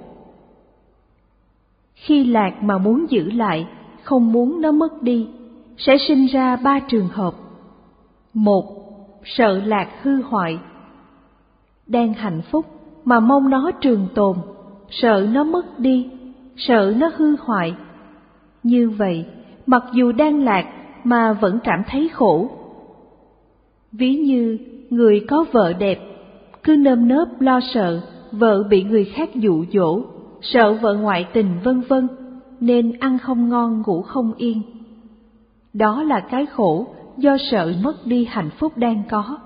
Khi lạc mà muốn giữ lại, không muốn nó mất đi, sẽ sinh ra ba trường hợp. Một, sợ lạc hư hoại. Đang hạnh phúc mà mong nó trường tồn, sợ nó mất đi, sợ nó hư hoại. Như vậy, mặc dù đang lạc mà vẫn cảm thấy khổ. Ví như người có vợ đẹp, cứ nơm nớp lo sợ vợ bị người khác dụ dỗ, sợ vợ ngoại tình vân vân, nên ăn không ngon ngủ không yên. Đó là cái khổ do sợ mất đi hạnh phúc đang có.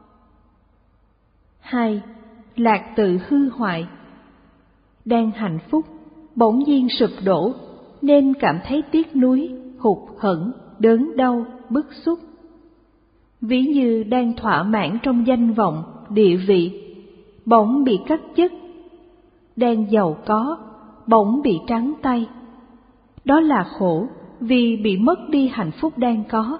Hai, lạc tự hư hoại. Đang hạnh phúc, bỗng nhiên sụp đổ, nên cảm thấy tiếc nuối, hụt hẫng, đớn đau, bức xúc. Ví như đang thỏa mãn trong danh vọng, địa vị, bỗng bị cắt chức. Đang giàu có, bỗng bị trắng tay. Đó là khổ vì bị mất đi hạnh phúc đang có.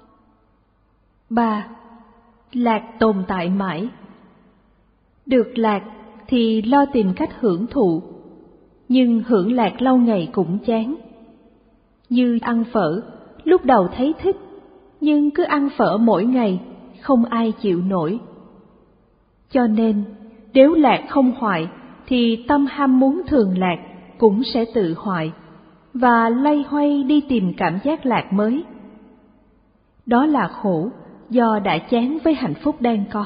Ba, lạc tồn tại mãi. Được lạc thì lo tìm cách hưởng thụ, nhưng hưởng lạc lâu ngày cũng chán. Như ăn phở, lúc đầu thấy thích, nhưng cứ ăn phở mỗi ngày, không ai chịu nổi. Cho nên, nếu lạc không hoại, thì tâm ham muốn thường lạc cũng sẽ tự hoại, và loay hoay đi tìm cảm giác lạc mới. Đó là khổ do đã chán với hạnh phúc đang có.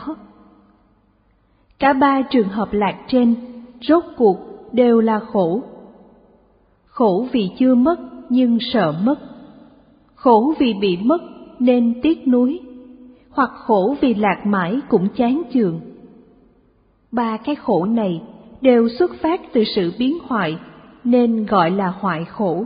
Cả ba trường hợp lạc trên, rốt cuộc đều là khổ. Khổ vì chưa mất nhưng sợ mất, khổ vì bị mất nên tiếc nuối, hoặc khổ vì lạc mãi cũng chán chường. Ba cái khổ này đều xuất phát từ sự biến hoại, nên gọi là hoại khổ.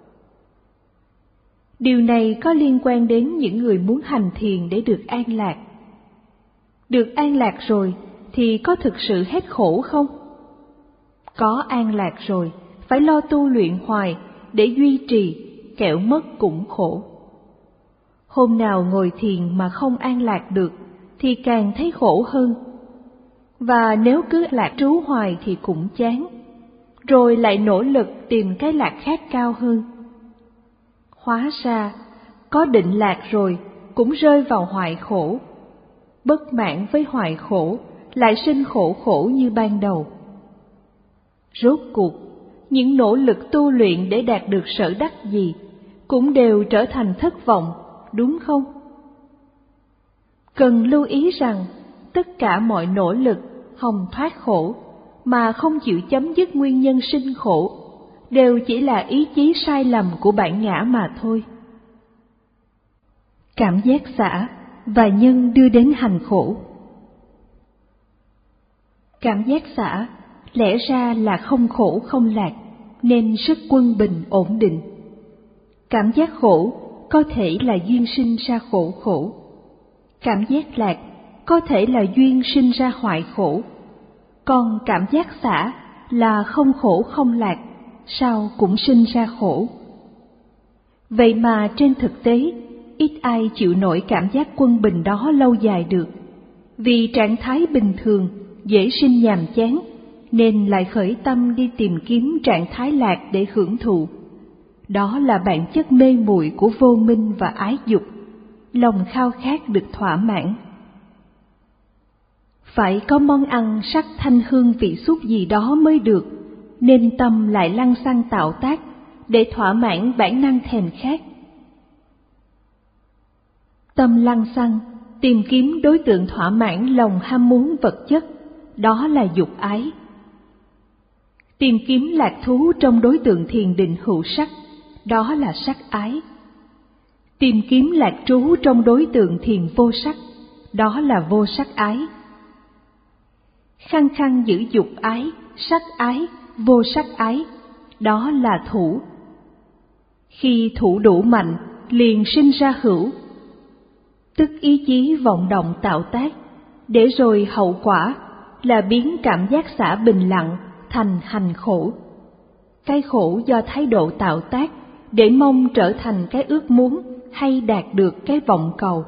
Điều này có liên quan đến những người muốn hành thiền để được an lạc. Được an lạc rồi thì có thực sự hết khổ không? Có an lạc rồi, phải lo tu luyện hoài để duy trì, kẻo mất cũng khổ. Hôm nào ngồi thiền mà không an lạc được thì càng thấy khổ hơn. Và nếu cứ lạc trú hoài thì cũng chán, rồi lại nỗ lực tìm cái lạc khác cao hơn. Hóa ra, có định lạc rồi cũng rơi vào hoại khổ. Bất mãn với hoại khổ, lại sinh khổ khổ như ban đầu. Rốt cuộc, những nỗ lực tu luyện để đạt được sở đắc gì cũng đều trở thành thất vọng, đúng không? Cần lưu ý rằng, tất cả mọi nỗ lực hòng thoát khổ mà không chịu chấm dứt nguyên nhân sinh khổ đều chỉ là ý chí sai lầm của bản ngã mà thôi. Cảm giác xả và nhân đưa đến hành khổ. Cảm giác xả lẽ ra là không khổ không lạc, nên rất quân bình ổn định. Cảm giác khổ có thể là duyên sinh ra khổ khổ. Cảm giác lạc có thể là duyên sinh ra hoại khổ. Còn cảm giác xả là không khổ không lạc, sao cũng sinh ra khổ. Vậy mà trên thực tế, ít ai chịu nổi cảm giác quân bình đó lâu dài được. Vì trạng thái bình thường dễ sinh nhàm chán, nên lại khởi tâm đi tìm kiếm trạng thái lạc để hưởng thụ. Đó là bản chất mê muội của vô minh và ái dục, lòng khao khát được thỏa mãn. Phải có món ăn sắc thanh hương vị xúc gì đó mới được, nên tâm lại lăng xăng tạo tác để thỏa mãn bản năng thèm khát. Tâm lăng xăng tìm kiếm đối tượng thỏa mãn lòng ham muốn vật chất, đó là dục ái. Tìm kiếm lạc thú trong đối tượng thiền định hữu sắc, đó là sắc ái. Tìm kiếm lạc trú trong đối tượng thiền vô sắc, đó là vô sắc ái. Khăng khăng giữ dục ái, sắc ái, vô sắc ái, đó là thủ. Khi thủ đủ mạnh, liền sinh ra hữu. Tức ý chí vọng động tạo tác, để rồi hậu quả là biến cảm giác xả bình lặng thành hành khổ. Cái khổ do thái độ tạo tác để mong trở thành cái ước muốn hay đạt được cái vọng cầu.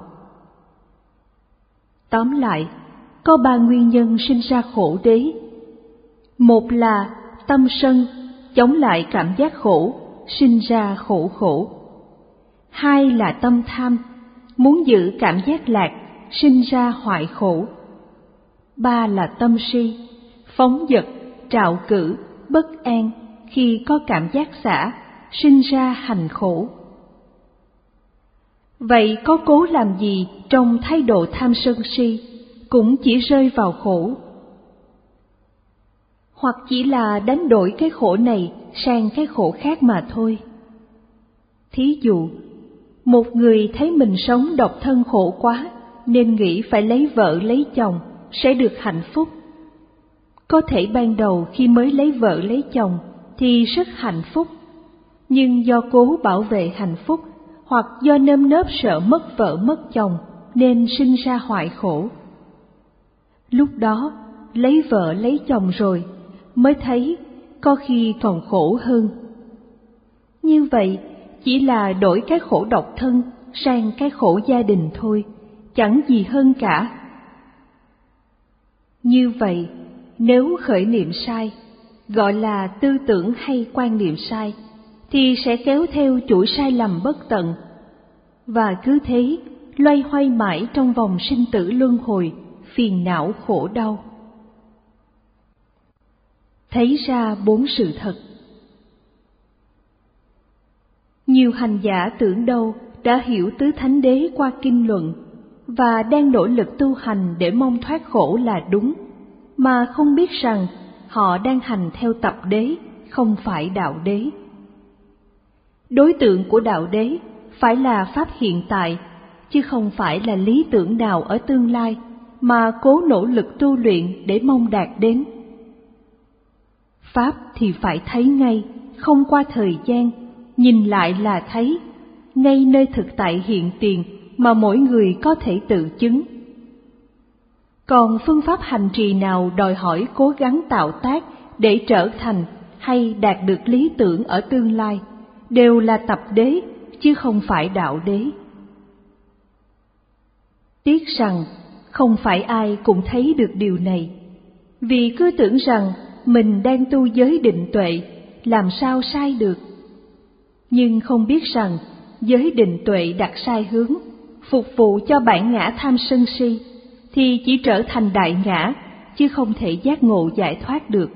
Tóm lại, có ba nguyên nhân sinh ra khổ đế. Một là tâm sân, chống lại cảm giác khổ, sinh ra khổ khổ. Hai là tâm tham, muốn giữ cảm giác lạc, sinh ra hoại khổ. Ba là tâm si, phóng dật, trạo cử, bất an khi có cảm giác xả, sinh ra hành khổ. Vậy có cố làm gì trong thái độ tham sân si, cũng chỉ rơi vào khổ. Hoặc chỉ là đánh đổi cái khổ này sang cái khổ khác mà thôi. Thí dụ, một người thấy mình sống độc thân khổ quá, nên nghĩ phải lấy vợ lấy chồng sẽ được hạnh phúc. Có thể ban đầu khi mới lấy vợ lấy chồng thì rất hạnh phúc, nhưng do cố bảo vệ hạnh phúc hoặc do nơm nớp sợ mất vợ mất chồng nên sinh ra hoại khổ. Lúc đó lấy vợ lấy chồng rồi mới thấy có khi còn khổ hơn. Như vậy chỉ là đổi cái khổ độc thân sang cái khổ gia đình thôi, chẳng gì hơn cả. Như vậy, nếu khởi niệm sai, gọi là tư tưởng hay quan niệm sai, thì sẽ kéo theo chuỗi sai lầm bất tận, và cứ thế loay hoay mãi trong vòng sinh tử luân hồi, phiền não khổ đau. Thấy ra bốn sự thật. Nhiều hành giả tưởng đâu đã hiểu tứ thánh đế qua kinh luận và đang nỗ lực tu hành để mong thoát khổ là đúng, mà không biết rằng họ đang hành theo tập đế, không phải đạo đế. Đối tượng của đạo đế phải là pháp hiện tại, chứ không phải là lý tưởng nào ở tương lai mà cố nỗ lực tu luyện để mong đạt đến. Pháp thì phải thấy ngay, không qua thời gian, nhìn lại là thấy, ngay nơi thực tại hiện tiền mà mỗi người có thể tự chứng. Còn phương pháp hành trì nào đòi hỏi cố gắng tạo tác để trở thành hay đạt được lý tưởng ở tương lai, đều là tập đế chứ không phải đạo đế. Tiếc rằng không phải ai cũng thấy được điều này, vì cứ tưởng rằng mình đang tu giới định tuệ, làm sao sai được. Nhưng không biết rằng giới định tuệ đặt sai hướng, phục vụ cho bản ngã tham sân si, thì chỉ trở thành đại ngã, chứ không thể giác ngộ giải thoát được.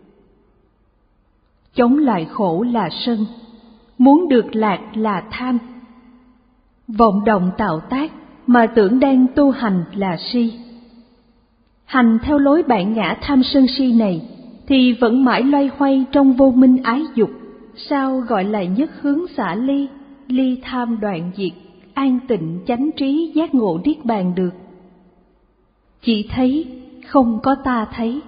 Chống lại khổ là sân, muốn được lạc là tham. Vọng động tạo tác mà tưởng đang tu hành là si. Hành theo lối bản ngã tham sân si này thì vẫn mãi loay hoay trong vô minh ái dục, sao gọi là nhất hướng xả ly, ly tham đoạn diệt, an tịnh chánh trí giác ngộ niết bàn được. Chỉ thấy, không có ta thấy.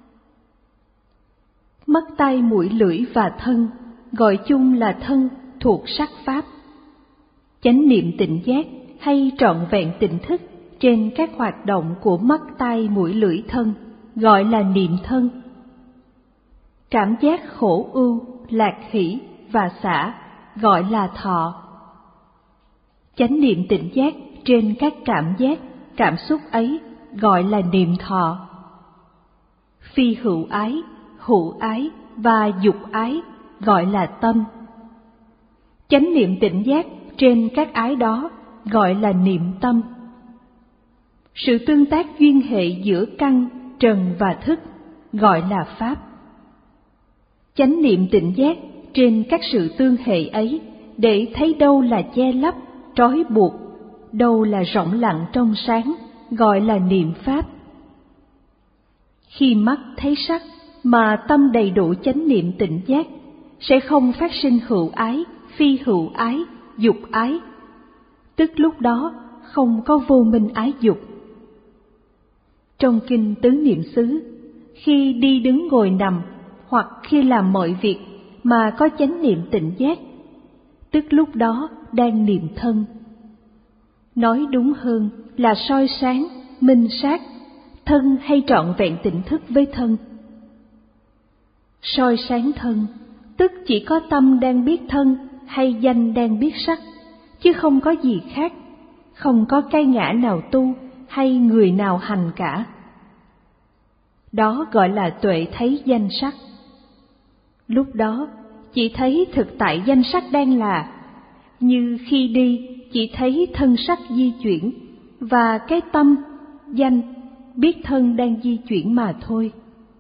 Mắt tai mũi lưỡi và thân, gọi chung là thân thuộc sắc pháp. Chánh niệm tỉnh giác hay trọn vẹn tỉnh thức trên các hoạt động của mắt tai mũi lưỡi thân, gọi là niệm thân. Cảm giác khổ ưu, lạc hỷ và xả, gọi là thọ. Chánh niệm tỉnh giác trên các cảm giác, cảm xúc ấy, gọi là niệm thọ. Phi hữu ái, hữu ái và dục ái, gọi là tâm. Chánh niệm tỉnh giác trên các ái đó, gọi là niệm tâm. Sự tương tác duyên hệ giữa căn, trần và thức, gọi là pháp. Chánh niệm tỉnh giác trên các sự tương hệ ấy, để thấy đâu là che lấp, trói buộc, đâu là rộng lặng trong sáng, gọi là niệm pháp. Khi mắt thấy sắc mà tâm đầy đủ chánh niệm tỉnh giác, sẽ không phát sinh hữu ái, phi hữu ái, dục ái. Tức lúc đó không có vô minh ái dục. Trong kinh Tứ Niệm xứ, khi đi đứng ngồi nằm hoặc khi làm mọi việc mà có chánh niệm tỉnh giác, tức lúc đó đang niệm thân. Nói đúng hơn là soi sáng, minh sát, thân hay trọn vẹn tỉnh thức với thân. Soi sáng thân, tức chỉ có tâm đang biết thân hay danh đang biết sắc, chứ không có gì khác, không có cái ngã nào tu hay người nào hành cả. Đó gọi là tuệ thấy danh sắc. Lúc đó chỉ thấy thực tại danh sắc đang là, như khi đi chỉ thấy thân sắc di chuyển, và cái tâm, danh, biết thân đang di chuyển mà thôi.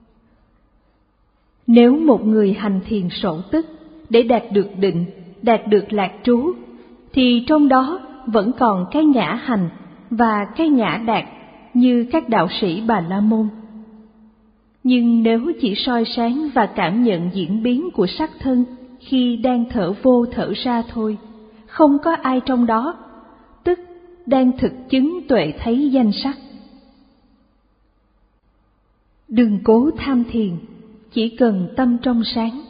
Nếu một người hành thiền sổ tức để đạt được định, đạt được lạc trú, thì trong đó vẫn còn cái ngã hành và cái ngã đạt như các đạo sĩ Bà La Môn. Nhưng nếu chỉ soi sáng và cảm nhận diễn biến của sắc thân khi đang thở vô thở ra thôi, không có ai trong đó, tức đang thực chứng tuệ thấy danh sắc. Đừng cố tham thiền, chỉ cần tâm trong sáng.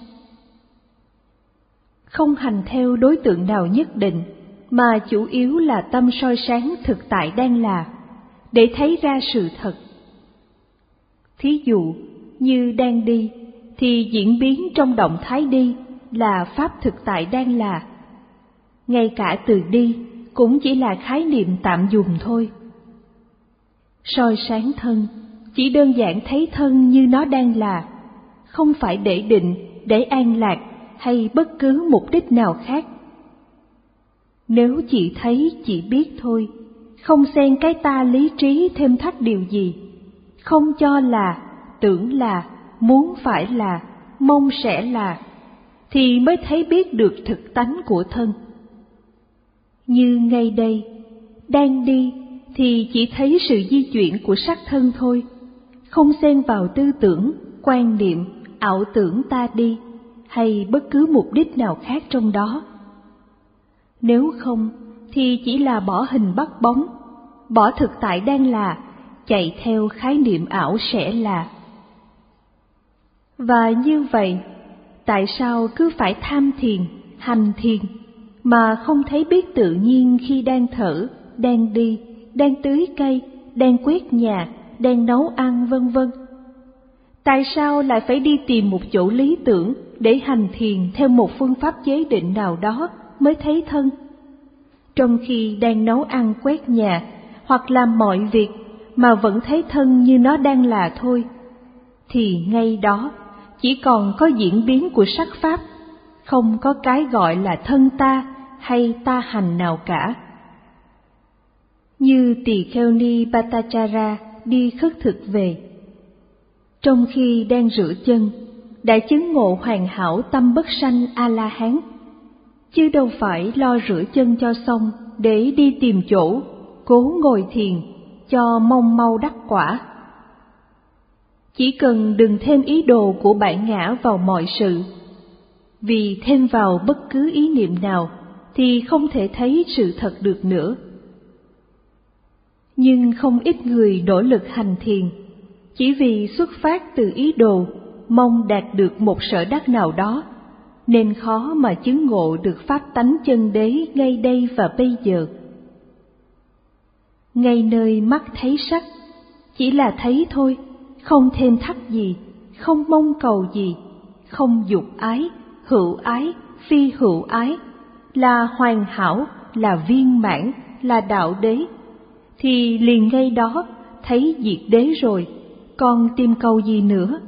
Không hành theo đối tượng nào nhất định, mà chủ yếu là tâm soi sáng thực tại đang là, để thấy ra sự thật. Thí dụ, như đang đi, thì diễn biến trong động thái đi là pháp thực tại đang là. Ngay cả từ đi cũng chỉ là khái niệm tạm dùng thôi. Soi sáng thân, chỉ đơn giản thấy thân như nó đang là, không phải để định, để an lạc hay bất cứ mục đích nào khác. Nếu chỉ thấy, chỉ biết thôi, không xen cái ta lý trí thêm thắt điều gì, không cho là, tưởng là, muốn phải là, mong sẽ là, thì mới thấy biết được thực tánh của thân. Như ngay đây, đang đi thì chỉ thấy sự di chuyển của sắc thân thôi, không xen vào tư tưởng, quan niệm, ảo tưởng ta đi, hay bất cứ mục đích nào khác trong đó. Nếu không, thì chỉ là bỏ hình bắt bóng, bỏ thực tại đang là, chạy theo khái niệm ảo sẽ là. Và như vậy, tại sao cứ phải tham thiền, hành thiền, mà không thấy biết tự nhiên khi đang thở, đang đi, đang tưới cây, đang quét nhà, đang nấu ăn vân vân? Tại sao lại phải đi tìm một chỗ lý tưởng để hành thiền theo một phương pháp chế định nào đó mới thấy thân? Trong khi đang nấu ăn quét nhà hoặc làm mọi việc mà vẫn thấy thân như nó đang là thôi, thì ngay đó chỉ còn có diễn biến của sắc pháp, không có cái gọi là thân ta hay ta hành nào cả. Như tỳ kheo ni Bhattacharya đi khất thực về, trong khi đang rửa chân, đã chứng ngộ hoàn hảo tâm bất sanh A-la-hán, chứ đâu phải lo rửa chân cho xong để đi tìm chỗ, cố ngồi thiền cho mong mau đắc quả. Chỉ cần đừng thêm ý đồ của bản ngã vào mọi sự, vì thêm vào bất cứ ý niệm nào thì không thể thấy sự thật được nữa. Nhưng không ít người nỗ lực hành thiền chỉ vì xuất phát từ ý đồ mong đạt được một sở đắc nào đó, nên khó mà chứng ngộ được pháp tánh chân đế ngay đây và bây giờ. Ngay nơi mắt thấy sắc, chỉ là thấy thôi, không thêm thắt gì, không mong cầu gì, không dục ái, hữu ái, phi hữu ái, là hoàn hảo, là viên mãn, là đạo đế, thì liền ngay đó thấy diệt đế rồi, còn tìm cầu gì nữa?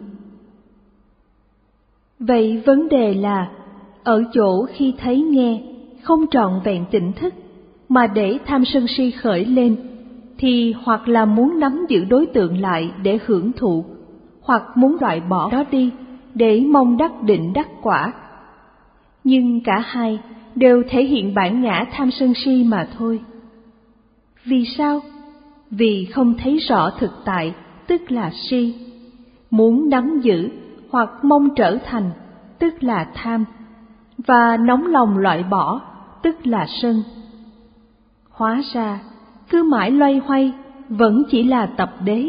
Vậy vấn đề là, ở chỗ khi thấy nghe, không trọn vẹn tỉnh thức, mà để tham sân si khởi lên, thì hoặc là muốn nắm giữ đối tượng lại để hưởng thụ, hoặc muốn loại bỏ đó đi để mong đắc định đắc quả. Nhưng cả hai đều thể hiện bản ngã tham sân si mà thôi. Vì sao? Vì không thấy rõ thực tại, tức là si. Muốn nắm giữ hoặc mong trở thành, tức là tham. Và nóng lòng loại bỏ, tức là sân. Hóa ra, cứ mãi loay hoay, vẫn chỉ là tập đế.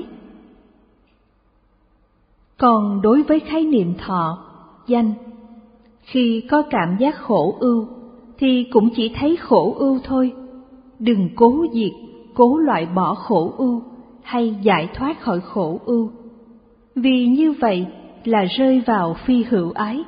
Còn đối với khái niệm thọ, danh, khi có cảm giác khổ ưu, thì cũng chỉ thấy khổ ưu thôi. Đừng cố diệt, cố loại bỏ khổ ưu, hay giải thoát khỏi khổ ưu. Vì như vậy là rơi vào phi hữu ái.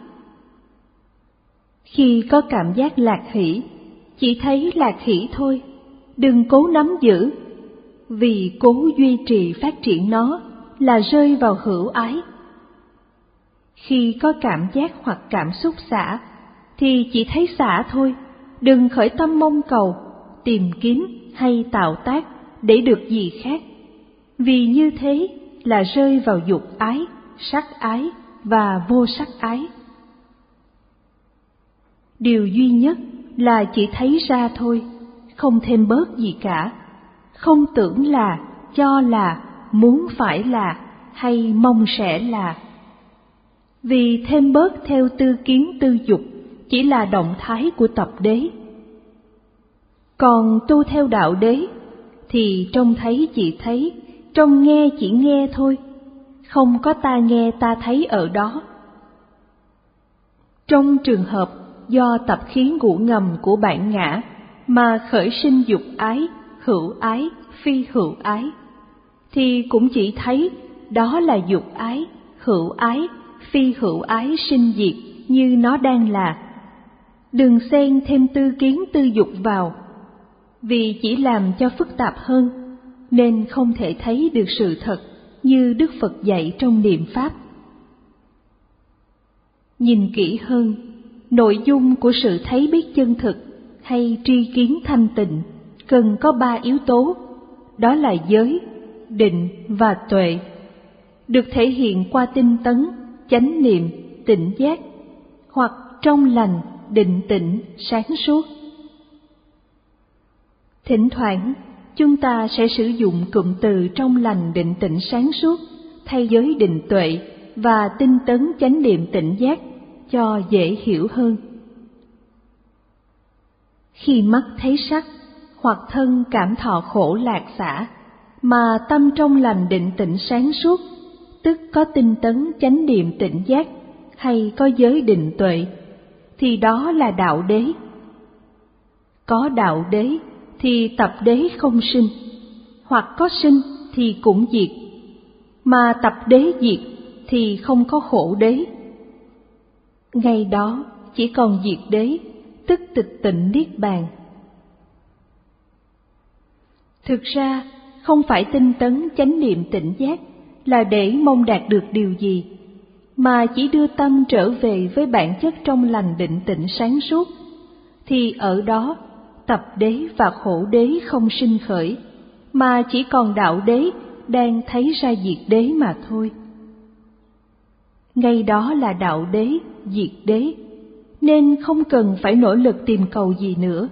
Khi có cảm giác lạc hỷ, chỉ thấy lạc hỷ thôi, đừng cố nắm giữ, vì cố duy trì phát triển nó là rơi vào hữu ái. Khi có cảm giác hoặc cảm xúc xả, thì chỉ thấy xả thôi, đừng khởi tâm mong cầu, tìm kiếm hay tạo tác để được gì khác, vì như thế là rơi vào dục ái, sắc ái và vô sắc ái. Điều duy nhất là chỉ thấy ra thôi, không thêm bớt gì cả, không tưởng là, cho là, muốn phải là, hay mong sẽ là. Vì thêm bớt theo tư kiến tư dục chỉ là động thái của tập đế. Còn tu theo đạo đế thì trông thấy chỉ thấy, trông nghe chỉ nghe thôi, không có ta nghe ta thấy ở đó. Trong trường hợp do tập khí ngủ ngầm của bản ngã mà khởi sinh dục ái, hữu ái, phi hữu ái, thì cũng chỉ thấy đó là dục ái, hữu ái, phi hữu ái sinh diệt như nó đang là. Đừng xen thêm tư kiến tư dục vào, vì chỉ làm cho phức tạp hơn, nên không thể thấy được sự thật như Đức Phật dạy trong niệm Pháp. Nhìn kỹ hơn, nội dung của sự thấy biết chân thực hay tri kiến thanh tịnh cần có ba yếu tố, đó là giới, định và tuệ, được thể hiện qua tinh tấn, chánh niệm, tỉnh giác, hoặc trong lành, định tĩnh, sáng suốt. Thỉnh thoảng, chúng ta sẽ sử dụng cụm từ trong lành, định tĩnh, sáng suốt thay giới định tuệ và tinh tấn chánh niệm tỉnh giác cho dễ hiểu hơn. Khi mắt thấy sắc hoặc thân cảm thọ khổ lạc xả, mà tâm trong lành định tĩnh sáng suốt, tức có tinh tấn chánh niệm tỉnh giác, hay có giới định tuệ, thì đó là đạo đế. Có đạo đế thì tập đế không sinh, hoặc có sinh thì cũng diệt, mà tập đế diệt thì không có khổ đế. Ngay đó chỉ còn diệt đế, tức tịch tịnh niết bàn. Thực ra không phải tinh tấn chánh niệm tỉnh giác là để mong đạt được điều gì, mà chỉ đưa tâm trở về với bản chất trong lành định tĩnh sáng suốt, thì ở đó tập đế và khổ đế không sinh khởi, mà chỉ còn đạo đế đang thấy ra diệt đế mà thôi. Ngay đó là đạo đế, diệt đế, nên không cần phải nỗ lực tìm cầu gì nữa.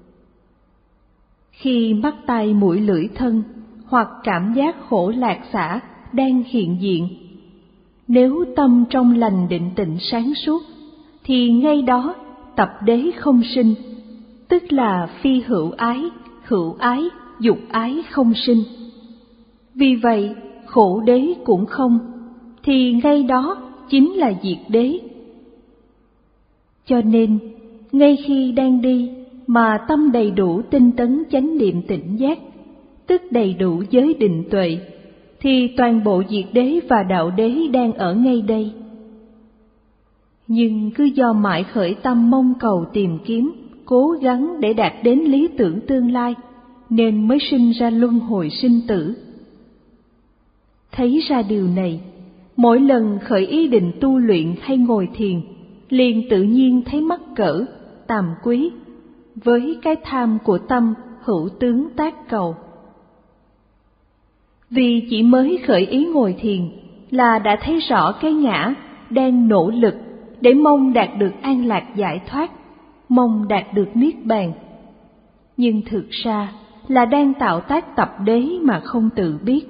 Khi mắt tai mũi lưỡi thân hoặc cảm giác khổ lạc xả đang hiện diện, nếu tâm trong lành định tĩnh sáng suốt, thì ngay đó tập đế không sinh, tức là phi hữu ái, hữu ái, dục ái không sinh. Vì vậy, khổ đế cũng không, thì ngay đó chính là diệt đế. Cho nên, ngay khi đang đi mà tâm đầy đủ tinh tấn chánh niệm tỉnh giác, tức đầy đủ giới định tuệ, thì toàn bộ diệt đế và đạo đế đang ở ngay đây. Nhưng cứ do mãi khởi tâm mong cầu tìm kiếm, cố gắng để đạt đến lý tưởng tương lai, nên mới sinh ra luân hồi sinh tử. Thấy ra điều này, mỗi lần khởi ý định tu luyện hay ngồi thiền, liền tự nhiên thấy mắc cỡ, tàm quý, với cái tham của tâm hữu tướng tác cầu. Vì chỉ mới khởi ý ngồi thiền là đã thấy rõ cái ngã đang nỗ lực để mong đạt được an lạc giải thoát, mong đạt được niết bàn. Nhưng thực ra là đang tạo tác tập đế mà không tự biết.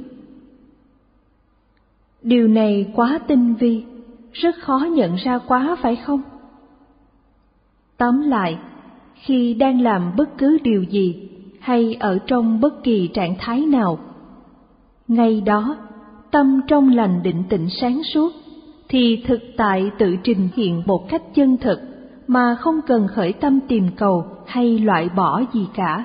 Điều này quá tinh vi, rất khó nhận ra quá phải không? Tóm lại, khi đang làm bất cứ điều gì hay ở trong bất kỳ trạng thái nào, ngay đó tâm trong lành định tĩnh sáng suốt, thì thực tại tự trình hiện một cách chân thực mà không cần khởi tâm tìm cầu hay loại bỏ gì cả.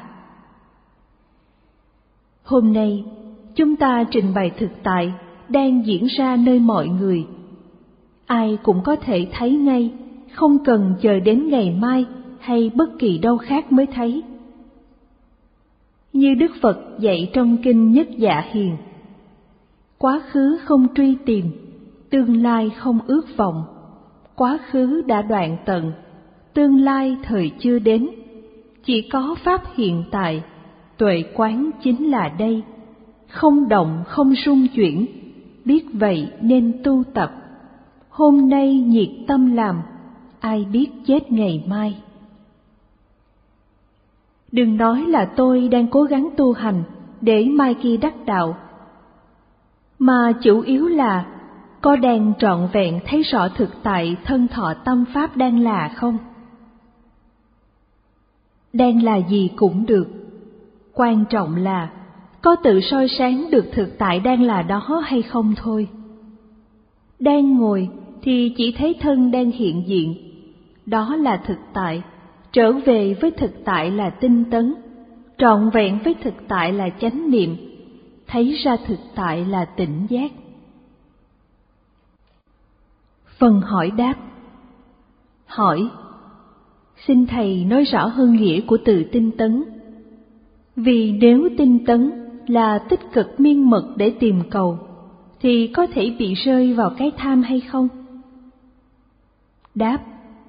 Hôm nay, chúng ta trình bày thực tại đang diễn ra nơi mọi người. Ai cũng có thể thấy ngay, không cần chờ đến ngày mai hay bất kỳ đâu khác mới thấy. Như Đức Phật dạy trong kinh Nhất Dạ Hiền: quá khứ không truy tìm, tương lai không ước vọng. Quá khứ đã đoạn tận, tương lai thời chưa đến. Chỉ có pháp hiện tại, tuệ quán chính là đây. Không động không rung chuyển, biết vậy nên tu tập. Hôm nay nhiệt tâm làm, ai biết chết ngày mai. Đừng nói là tôi đang cố gắng tu hành để mai kia đắc đạo, mà chủ yếu là có đang trọn vẹn thấy rõ thực tại thân thọ tâm pháp đang là không? Đang là gì cũng được, quan trọng là có tự soi sáng được thực tại đang là đó hay không thôi. Đang ngồi thì chỉ thấy thân đang hiện diện, đó là thực tại. Trở về với thực tại là tinh tấn, trọn vẹn với thực tại là chánh niệm, thấy ra thực tại là tỉnh giác. Phần hỏi đáp. Hỏi: xin Thầy nói rõ hơn nghĩa của từ tinh tấn. Vì nếu tinh tấn là tích cực miên mật để tìm cầu, thì có thể bị rơi vào cái tham hay không? Đáp: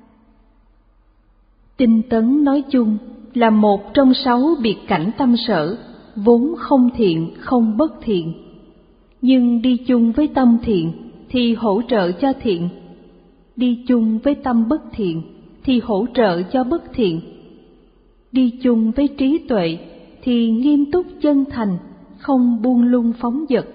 tinh tấn nói chung là một trong sáu biệt cảnh tâm sở, vốn không thiện không bất thiện. Nhưng đi chung với tâm thiện thì hỗ trợ cho thiện, đi chung với tâm bất thiện thì hỗ trợ cho bất thiện. Đi chung với trí tuệ thì nghiêm túc chân thành, không buông lung phóng dật.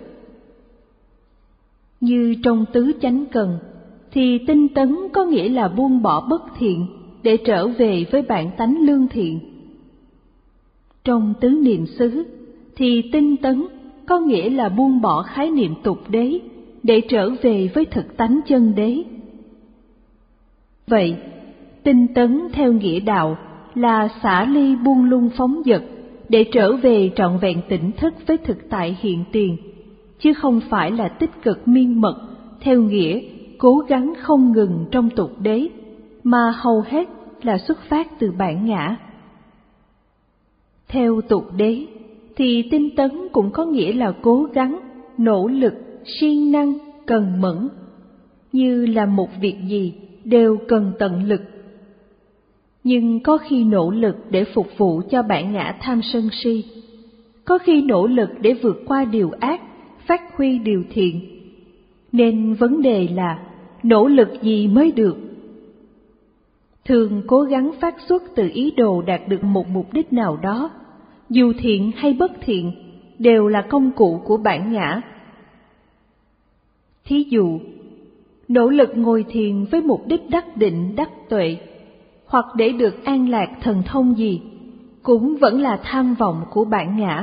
Như trong tứ chánh cần, thì tinh tấn có nghĩa là buông bỏ bất thiện để trở về với bản tánh lương thiện. Trong tứ niệm xứ, thì tinh tấn có nghĩa là buông bỏ khái niệm tục đế để trở về với thực tánh chân đế. Vậy, tinh tấn theo nghĩa đạo là xả ly buông lung phóng dật để trở về trọn vẹn tỉnh thức với thực tại hiện tiền, chứ không phải là tích cực miên mật theo nghĩa cố gắng không ngừng trong tục đế, mà hầu hết là xuất phát từ bản ngã. Theo tục đế thì tinh tấn cũng có nghĩa là cố gắng, nỗ lực, siêng năng, cần mẫn. Như làm một việc gì đều cần tận lực. Nhưng có khi nỗ lực để phục vụ cho bản ngã tham sân si, có khi nỗ lực để vượt qua điều ác, phát huy điều thiện. Nên vấn đề là nỗ lực gì mới được. Thường cố gắng phát xuất từ ý đồ đạt được một mục đích nào đó, dù thiện hay bất thiện, đều là công cụ của bản ngã. Thí dụ, nỗ lực ngồi thiền với mục đích đắc định đắc tuệ, hoặc để được an lạc thần thông gì, cũng vẫn là tham vọng của bản ngã.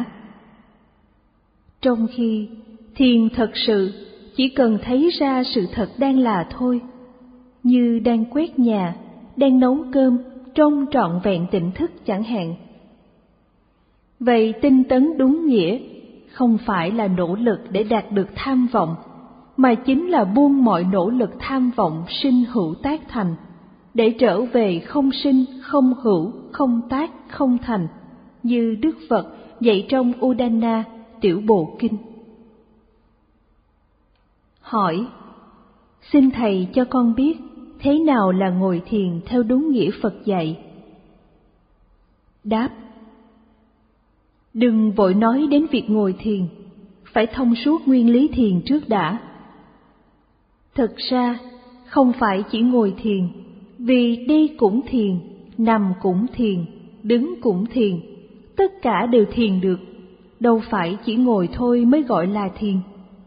Trong khi thiền thật sự chỉ cần thấy ra sự thật đang là thôi, như đang quét nhà, đang nấu cơm trong trọn vẹn tỉnh thức chẳng hạn. Vậy tinh tấn đúng nghĩa không phải là nỗ lực để đạt được tham vọng, mà chính là buông mọi nỗ lực tham vọng sinh hữu tác thành, để trở về không sinh, không hữu, không tác, không thành, như Đức Phật dạy trong Udana Tiểu Bộ Kinh. Hỏi: xin Thầy cho con biết thế nào là ngồi thiền theo đúng nghĩa Phật dạy? Đáp: đừng vội nói đến việc ngồi thiền, phải thông suốt nguyên lý thiền trước đã. Thực ra, không phải chỉ ngồi thiền, vì đi cũng thiền, nằm cũng thiền, đứng cũng thiền, tất cả đều thiền được, đâu phải chỉ ngồi thôi mới gọi là thiền.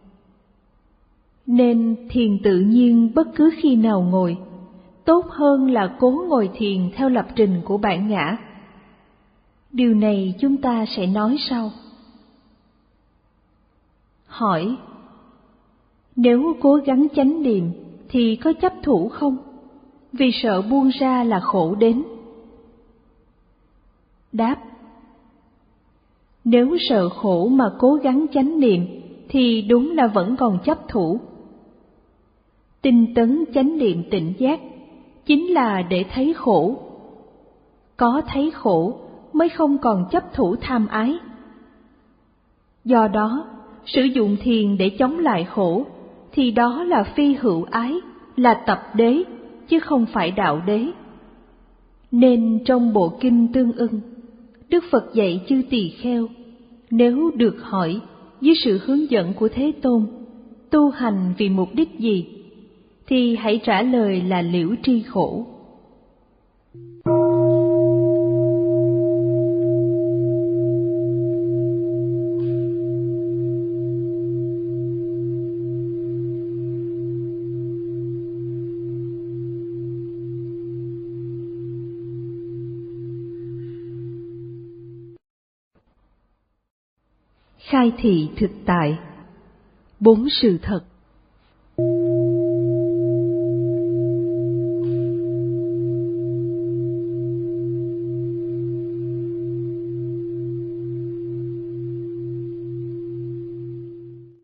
Nên thiền tự nhiên bất cứ khi nào ngồi, tốt hơn là cố ngồi thiền theo lập trình của bản ngã. Điều này chúng ta sẽ nói sau. Hỏi: nếu cố gắng chánh niệm thì có chấp thủ không? Vì sợ buông ra là khổ đến. Đáp: nếu sợ khổ mà cố gắng chánh niệm thì đúng là vẫn còn chấp thủ. Tinh tấn chánh niệm tỉnh giác chính là để thấy khổ. Có thấy khổ mới không còn chấp thủ tham ái. Do đó, sử dụng thiền để chống lại khổ thì đó là phi hữu ái, là tập đế, chứ không phải đạo đế. Nên trong bộ kinh tương ưng, Đức Phật dạy chư tỳ kheo, nếu được hỏi dưới sự hướng dẫn của Thế Tôn, tu hành vì mục đích gì, thì hãy trả lời là liễu tri khổ. Khai thị thực tại. Bốn sự thật.